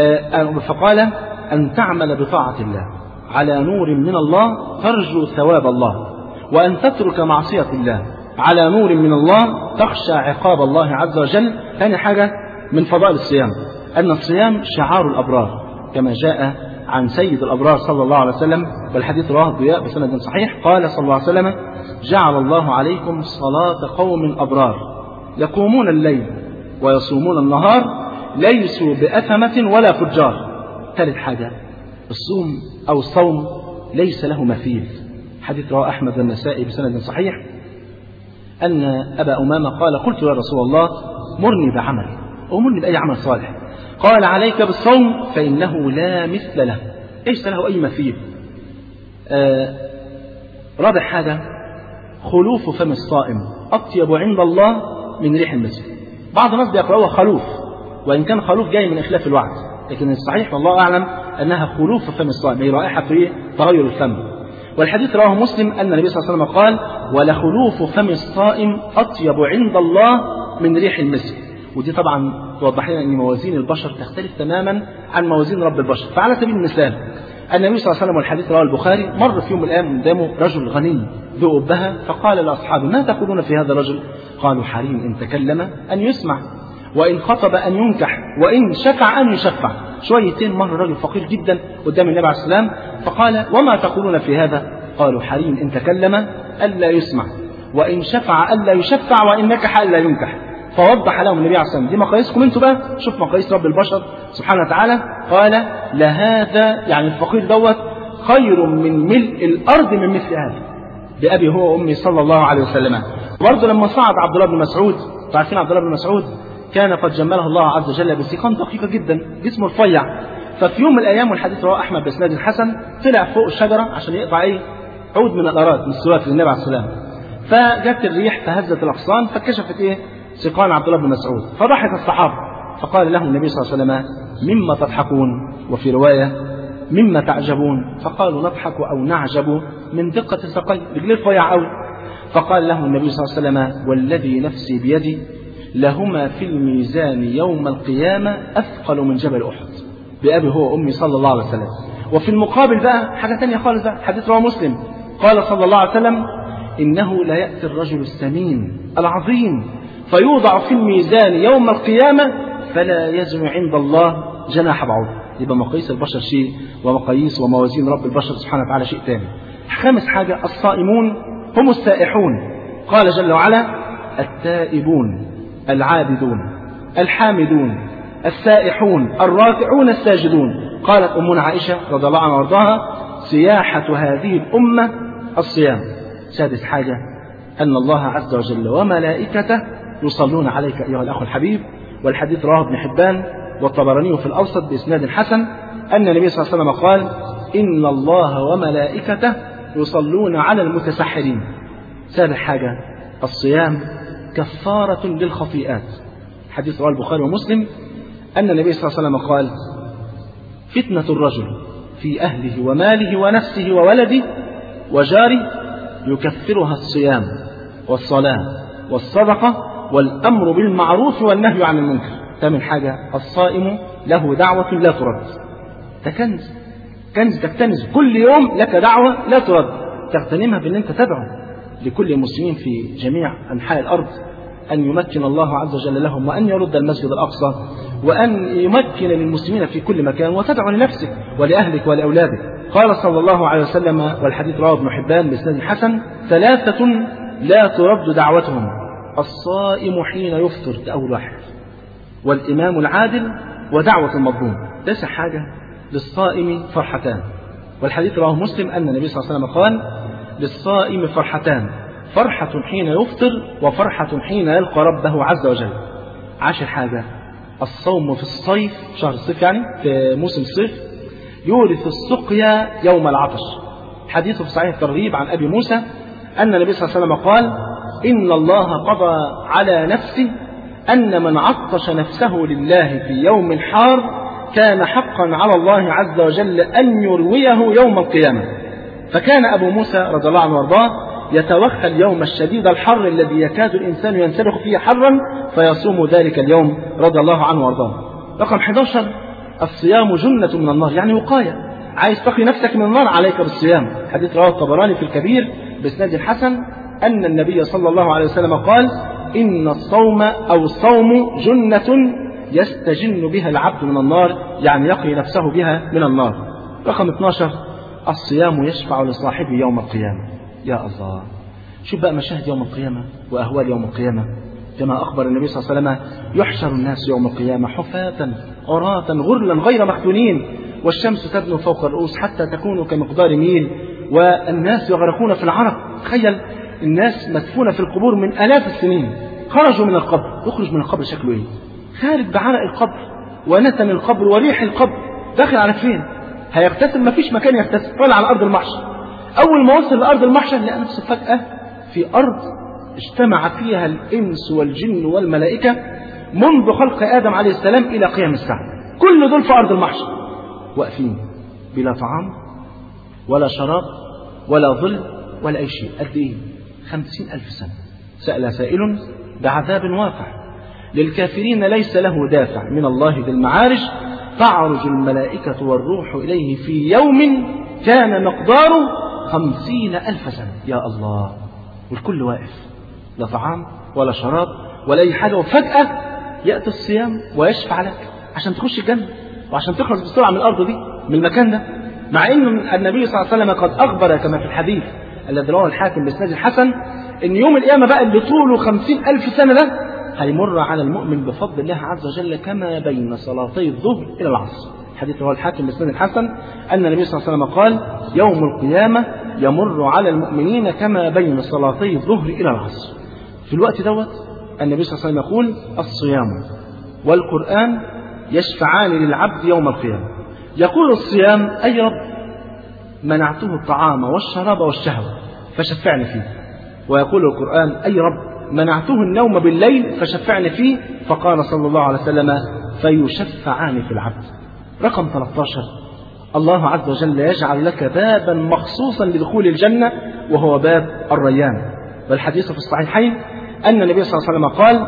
فقال: أن تعمل بطاعة الله على نور من الله ترجو ثواب الله، وأن تترك معصية الله على نور من الله تخشى عقاب الله عز وجل. ثاني حاجة من فضائل الصيام أن الصيام شعار الأبرار كما جاء عن سيد الأبرار صلى الله عليه وسلم، والحديث رواه الضياء بسند صحيح. قال صلى الله عليه وسلم: جعل الله عليكم صلاة قوم أبرار يقومون الليل ويصومون النهار ليسوا بأثمة ولا فجار. ثالث حاجة الصوم أو الصوم ليس له مثيل. حديث رواه أحمد والنسائي بسند صحيح أن أبا أمامة قال: قلت يا رسول الله مرني بعمل، أمرني بأي عمل صالح. قال: عليك بالصوم فإنه لا مثل له، ليس له أي مثيل. آه رابع حاجة خلوف فم الصائم أطيب عند الله من ريح المسك. بعض الناس بيقرأوها خلوف، وإن كان خلوف جاي من إخلاف الوعد، لكن الصحيح والله أعلم أنها خلوف فم الصائم، هي رائحة في تغير الفم. والحديث رواه مسلم أن النبي صلى الله عليه وسلم قال: ولخلوف فم الصائم أطيب عند الله من ريح المسك. ودي طبعا توضح لنا أن موازين البشر تختلف تماما عن موازين رب البشر. فعلى سبيل المثال النبي صلى الله عليه وسلم والحديث رواه البخاري مر في يوم من الأيام قدامه رجل غني ذو أبهة، فقال لأصحابه: ما تقولون في هذا الرجل؟ قالوا: حريم إن تكلم أن يسمع، وإن خطب أن ينكح، وإن شفع أن يشفع. شويتين مر رجل فقير جدا قدام النبي عليه السلام فقال: وما تقولون في هذا؟ قالوا: حريم إن تكلم ألا يسمع، وإن شفع ألا يشفع، وإن نكح ألا ينكح. فوضح لهم النبي عليه الصلاة والسلام: دي مقاييسكم انتوا بقى، شوف مقاييس رب البشر سبحانه وتعالى. قال: لهذا يعني الفقير دوت خير من ملء الأرض من مثل هذا، بأبي هو وأمي صلى الله عليه وسلم. برضه لما صعد عبد الله بن مسعود، تعرفين عبد الله بن مسعود كان قد جمله الله عز وجل بسيقان دقيقة جدا، جسمه رفيع. ففي يوم من الأيام والحديث رواه أحمد بإسناد حسن طلع فوق الشجرة عشان يقطع إيه؟ عود من الأراد من السواك للنبي عليه السلام. فجت الريح فهزت الأغصان فكشفت إيه؟ سيقان عبد الله بن مسعود. فضحك الصحابة فقال لهم النبي صلى الله عليه وسلم: مما تضحكون؟ وفي رواية: مما تعجبون؟ فقالوا: نضحك أو نعجب من دقة الساقين، رجليه رفيع قوي. فقال لهم النبي صلى الله عليه وسلم: والذي نفسي بيدي لهما في الميزان يوم القيامة أثقل من جبل أحد، بأبي هو وأمي صلى الله عليه وسلم. وفي المقابل بقى حاجة تانية خالص بقى، حديث رواه مسلم قال صلى الله عليه وسلم: إنه لا يأتي الرجل السمين العظيم فيوضع في الميزان يوم القيامة فلا يزن عند الله جناح بعوض. يبقى مقاييس البشر شيء ومقاييس وموازين رب البشر سبحانه وتعالى شيء ثاني. خامس حاجة الصائمون هم السائحون. قال جل وعلا: التائبون العابدون الحامدون السائحون الراكعون الساجدون. قالت أمنا عائشة رضي الله عنها وارضاها: سياحة هذه الأمة الصيام. سادس حاجة أن الله عز وجل وملائكته يصلون عليك أيها الأخ الحبيب. والحديث رواه ابن حبان والطبراني في الأوسط بإسناد حسن أن النبي صلى الله عليه وسلم قال: إن الله وملائكته يصلون على المتسحرين. سابع حاجة الصيام كفارة للخطيئات. حديث رواه البخاري ومسلم أن النبي صلى الله عليه وسلم قال فتنة الرجل في أهله وماله ونفسه وولده وجاره يكفرها الصيام والصلاة والصدقة والأمر بالمعروف والنهي عن المنكر. ثامن حاجة الصائم له دعوة لا ترد. ده كنز كنز تكتنز كل يوم لك دعوة لا ترد تغتنمها بأن أنت تدعو لكل المسلمين في جميع أنحاء الأرض أن يمكن الله عز وجل لهم وأن يرد المسجد الأقصى وأن يمكن للمسلمين في كل مكان وتدعو لنفسك ولأهلك ولأولادك. قال صلى الله عليه وسلم والحديث رواه ابن حبان بإسناد حسن ثلاثة لا ترد دعوتهم الصائم حين يفطر ده أول واحد والإمام العادل ودعوة المظلوم. تسع حاجة للصائم فرحتان والحديث رواه مسلم أن النبي صلى الله عليه وسلم قال للصائم فرحتان فرحة حين يفطر وفرحة حين يلقى ربه عز وجل. عاشر حاجة الصوم في الصيف شهر الصيف يعني في موسم الصيف يورث السقيا يوم العطش. حديث في صحيح الترغيب عن أبي موسى أن النبي صلى الله عليه وسلم قال إن الله قضى على نفسه أن من عطش نفسه لله في يوم حار كان حقا على الله عز وجل أن يرويه يوم القيامة. فكان أبو موسى رضي الله عنه وارضاه يتوخى اليوم الشديد الحر الذي يكاد الإنسان ينسلخ فيه حرا فيصوم ذلك اليوم رضي الله عنه وارضاه. رقم أحد عشر الصيام جنة من النار يعني وقاية. عايز تقي نفسك من النار عليك بالصيام. حديث رواه الطبراني في الكبير بإسناد حسن أن النبي صلى الله عليه وسلم قال إن الصوم أو الصوم جنة يستجن بها العبد من النار يعني يقي نفسه بها من النار. رقم اثني عشر الصيام يشفع لصاحبه يوم القيامة. يا الله شوف بقى مشاهد يوم القيامة وأهوال يوم القيامة كما أخبر النبي صلى الله عليه وسلم يحشر الناس يوم القيامة حفاة عراة غرلا غير مختونين والشمس تدنو فوق الرؤوس حتى تكون كمقدار ميل والناس يغرقون في العرق. تخيل الناس مدفونة في القبور من آلاف السنين خرجوا من القبر. يخرج من القبر شكله ايه؟ خارج بعرق القبر ونتن القبر وريح القبر. داخل على فين؟ هيغتسل مفيش مكان يغتسل طالع على أرض المحشر. أول ما وصل لأرض المحشر لقى نفسه فجأة في أرض اجتمع فيها الإنس والجن والملائكة منذ خلق آدم عليه السلام إلى قيام الساعة. كل دول في أرض المحشر واقفين بلا طعام ولا شراب ولا ظل ولا أي شيء. قد إيه؟ خمسين ألف سنة. سأل سائل بعذاب واقع للكافرين ليس له دافع من الله ذي المعارج تعرج الملائكة والروح إليه في يوم كان مقداره خمسين ألف سنة. يا الله والكل واقف لا طعام ولا شراب ولا أي حاجة وفجأة يأتي الصيام ويشفع لك عشان تخش الجنة وعشان تخرج بسرعة من الأرض دي من المكان ده. مع أن النبي صلى الله عليه وسلم قد أخبر كما في الحديث الذي رواه الحاكم بإسناد حسن أن يوم القيامة بقى اللي طوله خمسين ألف سنة ده هيمر على المؤمن بفضل الله عز وجل كما بين صلاتي الظهر إلى العصر. حديث رواه الحاكم بإسناد حسن أن النبي صلى الله عليه وسلم قال يوم القيامة يمر على المؤمنين كما بين صلاتي الظهر إلى العصر. في الوقت دوت النبي صلى الله عليه وسلم يقول الصيام والقرآن يشفعان للعبد يوم القيامة. يقول الصيام أي رب منعته الطعام والشراب والشهوة فشفعني فيه. ويقول القرآن أي رب منعته النوم بالليل فشفعني فيه. فقال صلى الله عليه وسلم فيشفعان في العبد. رقم ثلاثة عشر الله عز وجل يجعل لك بابا مخصوصا لدخول الجنة وهو باب الريان. والحديث في الصحيحين أن النبي صلى الله عليه وسلم قال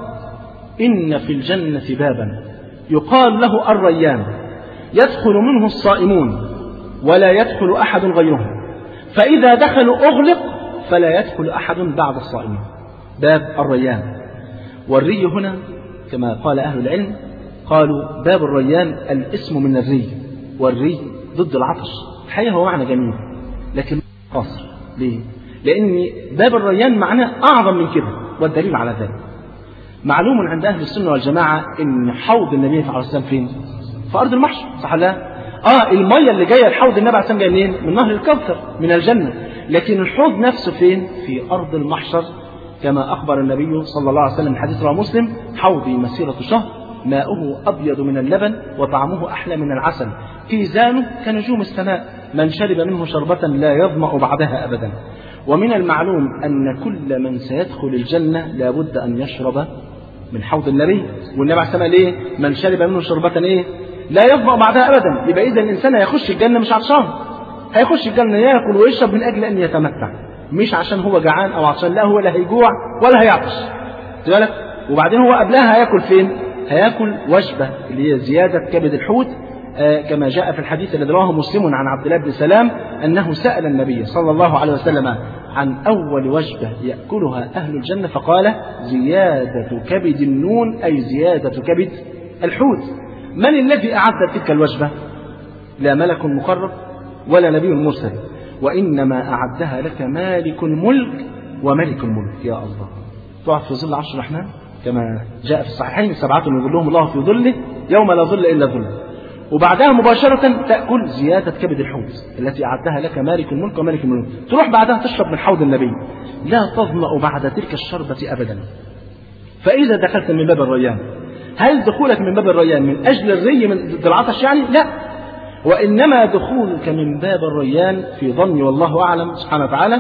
إن في الجنة بابا يقال له الريان يدخل منه الصائمون ولا يدخل أحد غيرهم فإذا دخلوا أغلق فلا يدخل أحد بعد الصائمين. باب الريان. والري هنا كما قال أهل العلم قالوا باب الريان الاسم من الري والري ضد العطش. الحقيقة هو معنى جميل لكن قاصر. ليه؟ لأن باب الريان معناه أعظم من كده والدليل على ذلك معلوم عند أهل السنة والجماعة إن حوض النبي عليه الصلاة والسلام فين؟ في أرض المحشر صح لا؟ آه المية اللي جاية الحوض النبي عليه الصلاة والسلام جاية منين؟ من نهر الكوثر من الجنة. لكن الحوض نفسه فين؟ في أرض المحشر كما أخبر النبي صلى الله عليه وسلم حديث رواه مسلم حوضي مسيرة شهر ماؤه أبيض من اللبن وطعمه أحلى من العسل كيزانه كنجوم السماء من شرب منه شربة لا يظمأ بعدها أبدا. ومن المعلوم أن كل من سيدخل الجنة لابد أن يشرب من حوض النبي، والنبي عليه الصلاة والسلام إيه؟ من شرب منه شربة إيه؟ لا يظمأ بعدها أبدا. يبقى إذا الإنسان هيخش الجنة مش عطشان، هيخش الجنة يأكل ويشرب من أجل أن يتمتع، مش عشان هو جعان أو عطشان، لا هو لا هيجوع ولا هيعطش. بالك؟ وبعدين هو قبلها هياكل فين؟ هياكل وجبة اللي هي زيادة كبد الحوت، آه كما جاء في الحديث الذي رواه مسلم عن عبد الله بن سلام أنه سأل النبي صلى الله عليه وسلم عن أول وجبة يأكلها أهل الجنة فقال زيادة كبد النون، أي زيادة كبد الحوت. من الذي أعد تلك الوجبة؟ لا ملك مقرب ولا نبي مرسل، وإنما أعدها لك مالك الملك وملك الملك. يا الله، تقعد في ظل عرش الرحمن كما جاء في الصحيحين سبعة يظلهم الله في ظله يوم لا ظل إلا ظله، وبعدها مباشرة تأكل زيادة كبد الحوت التي أعدها لك مالك الملك وملك الملك. تروح بعدها تشرب من حوض النبي، لا تظمأ بعد تلك الشربة أبدا. فإذا دخلت من باب الريان، هل دخولك من باب الريان من أجل الري من العطش يعني؟ لا، وإنما دخولك من باب الريان في ظني والله أعلم سبحانه وتعالى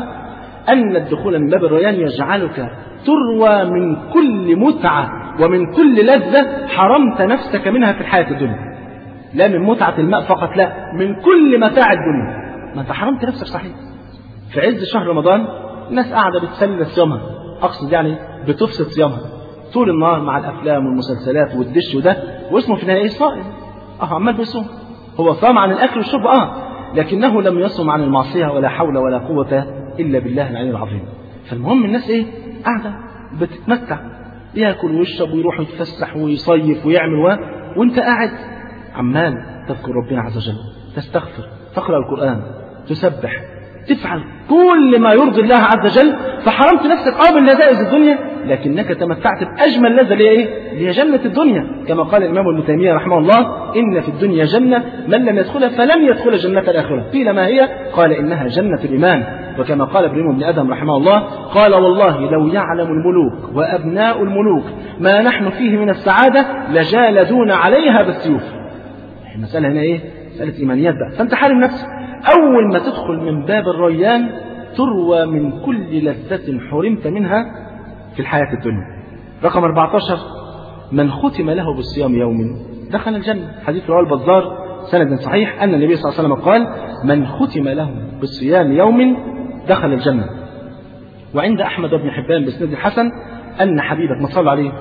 أن الدخول من باب الريان يجعلك تروى من كل متعة ومن كل لذة حرمت نفسك منها في الحياة الدنيا. لا من متعة الماء فقط، لا، من كل متاع الدنيا. ما أنت حرمت نفسك صحيح. في عز شهر رمضان الناس قاعدة بتسلل صيامها، أقصد يعني بتفسد صيامها طول النهار مع الأفلام والمسلسلات والدش وده، واسمه في النهاية صائم. أه عمال بيصوم، هو صام عن الأكل والشرب أه، لكنه لم يصم عن المعصية، ولا حول ولا قوة إلا بالله العلي العظيم. فالمهم الناس إيه؟ قاعدة بتتمتع، يأكل ويشرب ويروح يتفسح ويصيف ويعمل و... وانت قاعد عمال تذكر ربنا عز وجل، تستغفر، تقرأ القرآن، تسبح، تفعل كل ما يرضي الله عز وجل. فحرمت نفسك اه من لذائذ الدنيا، لكنك تمتعت بأجمل لذة اللي ايه؟ اللي هي جنة الدنيا، كما قال الإمام ابن تيمية رحمه الله: إن في الدنيا جنة من لم يدخلها فلم يدخل جنة الآخرة. قيل ما هي؟ قال إنها جنة الإيمان. وكما قال ابن ابن آدم رحمه الله قال: والله لو يعلم الملوك وأبناء الملوك ما نحن فيه من السعادة لجالدون عليها بالسيوف. المسألة هنا ايه؟ مسألة إيمانيات بقى. فأنت حارم نفسك. أول ما تدخل من باب الريان تروى من كل لذة حرمت منها في الحياة الدنيا. رقم أربعة عشر: من ختم له بالصيام يوم دخل الجنة. حديث رواه البزار سند صحيح أن النبي صلى الله عليه وسلم قال: من ختم له بالصيام يوم دخل الجنة. وعند أحمد بن حبان بسند حسن أن حبيبك ما صلى عليه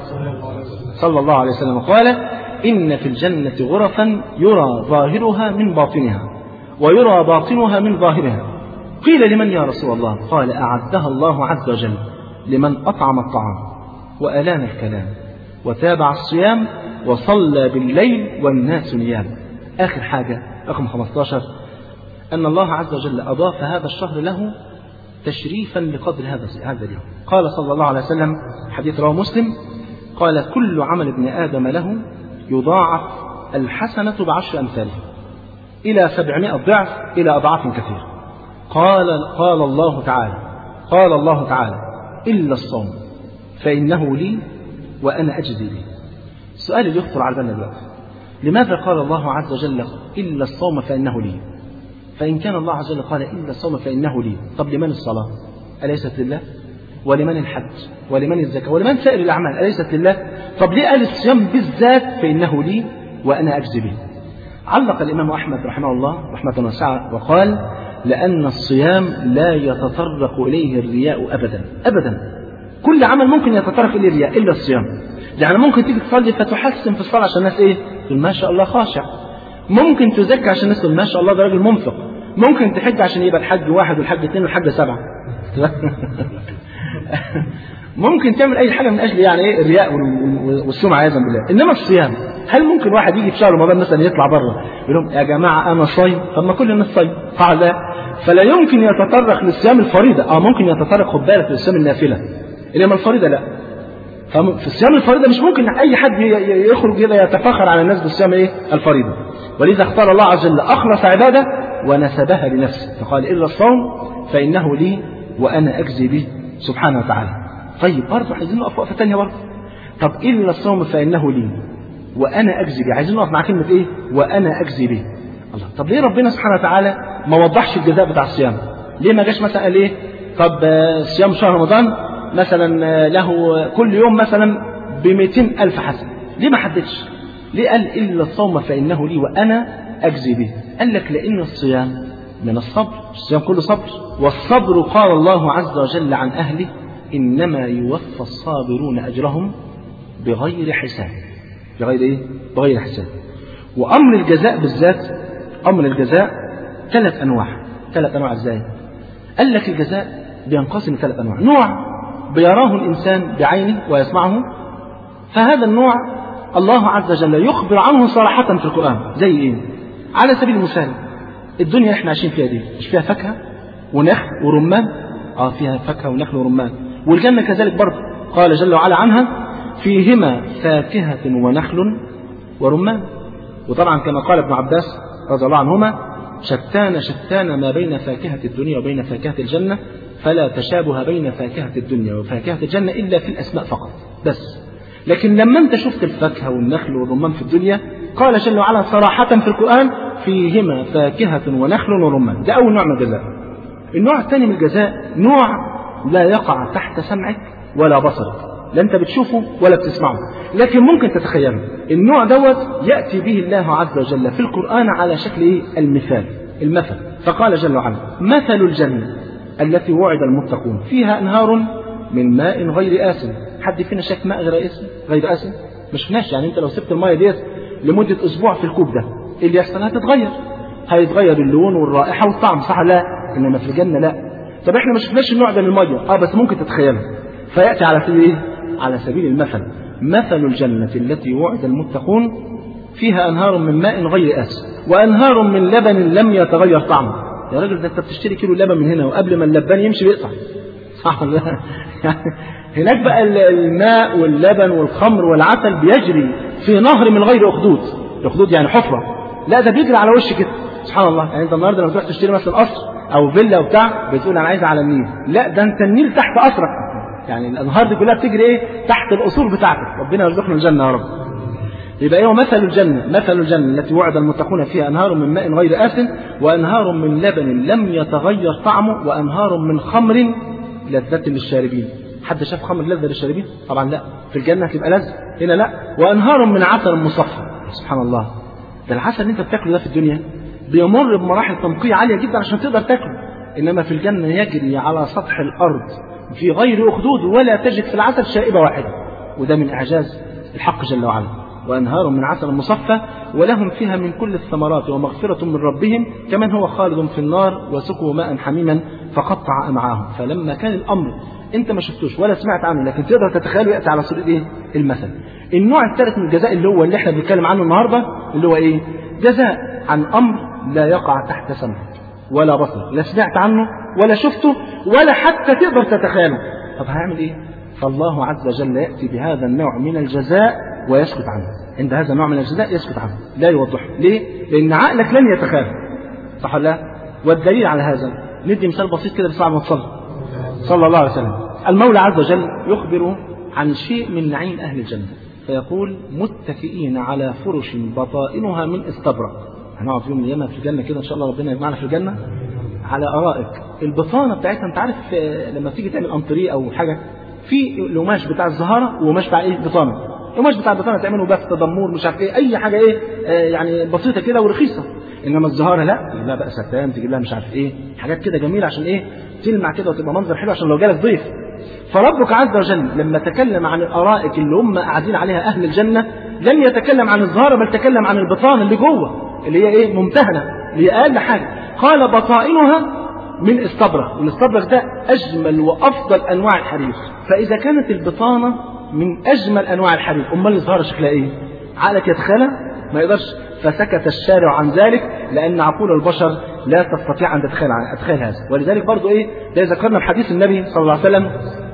صلى الله عليه وسلم قال: إن في الجنة غرفا يرى ظاهرها من باطنها ويرى باطنها من ظاهرها. قيل: لمن يا رسول الله؟ قال: أعدها الله عز وجل لمن أطعم الطعام وألان الكلام وتابع الصيام وصلى بالليل والناس نيام. آخر حاجة رقم خمسة عشر: أن الله عز وجل أضاف هذا الشهر له تشريفا لقدر هذا هذا اليوم. قال صلى الله عليه وسلم، حديث رواه مسلم، قال: كل عمل ابن آدم له يضاعف الحسنة بعشر أمثالها إلى سبعمائة ضعف إلى أضعاف كثيرة. قال قال الله تعالى قال الله تعالى: إلا الصوم فإنه لي وأنا أجزي به. السؤال اللي يخطر على بالنا دلوقتي: لماذا قال الله عز وجل إلا الصوم فإنه لي؟ فإن كان الله عز وجل قال إلا الصوم فإنه لي، طب لمن الصلاة؟ أليست لله؟ ولمن الحج؟ ولمن الزكاة؟ ولمن سائر الأعمال؟ أليست لله؟ طب ليه قال الصيام بالذات فإنه لي وأنا أجزي به؟ علق الإمام أحمد رحمه الله رحمة واسعة وقال: لأن الصيام لا يتطرق إليه الرياء أبدا أبدا. كل عمل ممكن يتطرق إليه الرياء إلا الصيام. يعني ممكن تيجي تصلي فتحسن في الصلاة عشان الناس إيه؟ تقول ما شاء الله خاشع. ممكن تزكي عشان الناس تقول ما شاء الله ده راجل منفق. ممكن تحج عشان يبقى الحج واحد والحج اثنين والحج سبعة. ممكن تعمل أي حاجة من أجل يعني إيه الرياء والسمعة عياذا بالله. إنما الصيام، هل ممكن واحد يجي في شهر رمضان مثلا يطلع بره يقول لهم يا جماعة أنا صايم؟ طب ما كل الناس صايم. قال لا، فلا يمكن يتطرق للصيام الفريضة. أو ممكن يتطرق، خد بالك، للصيام النافلة، إنما الفريضة لا. ففي الصيام الفريضة مش ممكن أي حد يخرج كده يتفاخر على الناس بالصيام إيه الفريضة. ولذا اختار الله عز وجل أخلص عبادة ونسبها لنفسه، فقال: إلا الصوم فإنه لي وأنا أجزي به سبحانه وتعالى. طيب برضه عايزين نقف وقفة ثانية برضه. طب إلا الصوم فإنه لي وأنا أجزي به، عايزين نقف مع كلمة إيه؟ وأنا أجزي به. الله، طب ليه ربنا سبحانه وتعالى ما وضحش الجزاء بتاع الصيام؟ ليه ما جاش مثلا قال إيه؟ طب صيام شهر رمضان مثلا له كل يوم مثلا بمئتين ألف حسنة، ليه ما حددش؟ ليه قال إلا الصوم فإنه لي وأنا أجزي به؟ قال لك لأن الصيام من الصبر، الصيام كله صبر، والصبر قال الله عز وجل عن أهله إنما يوفى الصابرون أجرهم بغير حساب. بغير إيه؟ بغير حساب. وأمر الجزاء بالذات، أمر الجزاء ثلاث أنواع. ثلاث أنواع إزاي؟ قال لك الجزاء بينقسم ثلاث أنواع. نوع بيراه الإنسان بعينه ويسمعه، فهذا النوع الله عز وجل يخبر عنه صراحة في القرآن. زي إيه؟ على سبيل المثال الدنيا احنا عايشين فيها دي مش فيها فاكهة ونخل ورمان؟ اه فيها فاكهة ونخل ورمان. والجنة كذلك برضه، قال جل وعلا عنها فيهما فاكهة ونخل ورمان. وطبعا كما قال ابن عباس رضي الله عنهما شتان شتان ما بين فاكهة الدنيا وبين فاكهة الجنة، فلا تشابه بين فاكهة الدنيا وفاكهة الجنة إلا في الأسماء فقط بس. لكن لما انت شفت الفاكهة والنخل والرمان في الدنيا قال جل وعلا صراحة في القرآن فيهما فاكهة ونخل ورمان. ده أول نوع من الجزاء. النوع الثاني من الجزاء نوع لا يقع تحت سمعك ولا بصرك، لا انت بتشوفه ولا بتسمعه، لكن ممكن تتخيله. النوع دوت يأتي به الله عز وجل في القرآن على شكل ايه؟ المثال، المثل. فقال جل وعلا مثل الجنة التي وعد المتقون فيها أنهار من ماء غير آسن. حد فينا شاف ماء غير آسن؟ غير آسن ما شفناش. يعني انت لو سبت الماء ديت لمدة أسبوع في الكوب ده ايه اللي يحصل؟ هتتغير، هيتغير اللون والرائحة والطعم، صح لا؟ إنما في الجنة لا. طب احنا ما شفناش النوع ده من المية، اه بس ممكن تتخيله. فيأتي على سبيل ايه؟ على سبيل المثل. مثل الجنة التي وعد المتقون فيها أنهار من ماء غير آسن وأنهار من لبن لم يتغير طعمه. يا راجل ده انت بتشتري كيلو لبن من هنا وقبل ما اللبان يمشي بيقطع، صح ولا لا؟ هناك بقى الماء واللبن والخمر والعسل بيجري في نهر من غير أخدود. أخدود يعني حفرة، لا ده بيجري على وش كده، سبحان الله. يعني انت النهارده لما تروح تشتري مثلا قصر او فيلا وبتاع بتقول انا عايز على النيل، لا ده انت النيل تحت قصرك. يعني الانهار دي كلها بتجري ايه؟ تحت القصور بتاعتك. ربنا يرزقنا الجنه يا رب. يبقى ايه مثل الجنه؟ مثل الجنه التي وعد المتقون فيها انهار من ماء غير آسن وانهار من لبن لم يتغير طعمه وانهار من خمر لذة للشاربين. حد شاف خمر لذة للشاربين؟ طبعا لا. في الجنه هتبقى لذة، هنا لا. وانهار من عسل مصفى. سبحان الله، ده العسل اللي انت بتاكله ده في الدنيا بيمر بمراحل تنقية عالية جدا عشان تقدر تاكله، انما في الجنة يجري على سطح الارض في غير اخدود ولا تجد في العسل شائبة واحدة. وده من اعجاز الحق جل وعلا. وانهار من عسل مصفى ولهم فيها من كل الثمرات ومغفرة من ربهم كمن هو خالد في النار وسقوا ماء حميما فقطع امعاهم. فلما كان الامر انت ما شفتوش ولا سمعت عنه لكن تقدر تتخيله ياتي على صورة ايه؟ المثل. النوع الثالث من الجزاء اللي هو اللي احنا بنتكلم عنه النهارده اللي هو ايه؟ جزاء عن امر لا يقع تحت سمعك ولا بصرك، لا سمعت عنه ولا شفته ولا حتى تقدر تتخيله. طب هنعمل ايه؟ فالله عز وجل ياتي بهذا النوع من الجزاء ويسكت عنه. عند هذا النوع من الجزاء يسكت عنه، لا يوضحه. ليه؟ لان عقلك لن يتخيل، صح ولا لا؟ والدليل على هذا ندي مثال بسيط كده بساعة ما تصلي صلى الله عليه وسلم. المولى عز وجل يخبر عن شيء من نعيم اهل الجنه فيقول متكئين على فرش بطائنها من استبرق. هنقعد يوم القيامه في الجنه كده ان شاء الله، ربنا يجمعنا في الجنه على ارائك. البطانه بتاعتها انت عارف لما تيجي تعمل انطريه او حاجه في القماش بتاع الزهاره وقماش بتاع ايه؟ البطانه. القماش بتاع البطانه تعمله بس تدمور مش عارف ايه، اي حاجه ايه آه يعني بسيطه كده ورخيصه. انما الزهاره لا، تجيب لها بقى ستان، تجيب لها مش عارف ايه، حاجات كده جميله عشان ايه؟ تلمع كده وتبقى منظر حلو عشان لو جالك ضيف. فربك عز وجل لما تكلم عن الارائك اللي هم قاعدين عليها اهل الجنه لم يتكلم عن الزهاره بل تكلم عن البطانه اللي جوه اللي هي ايه؟ ممتهنه، اللي هي اقل حاجه. قال بطائنها من استبرق، والاستبرق ده اجمل وافضل انواع الحرير. فاذا كانت البطانه من اجمل انواع الحرير، امال الزهاره شكلها ايه؟ عقلك يتخيلها؟ ما يقدرش. فسكت الشارع عن ذلك لان عقول البشر لا تستطيع ان تتخيل تتخيل هذا. ولذلك برضو ايه؟ ده ذكرنا في حديث النبي صلى الله عليه وسلم،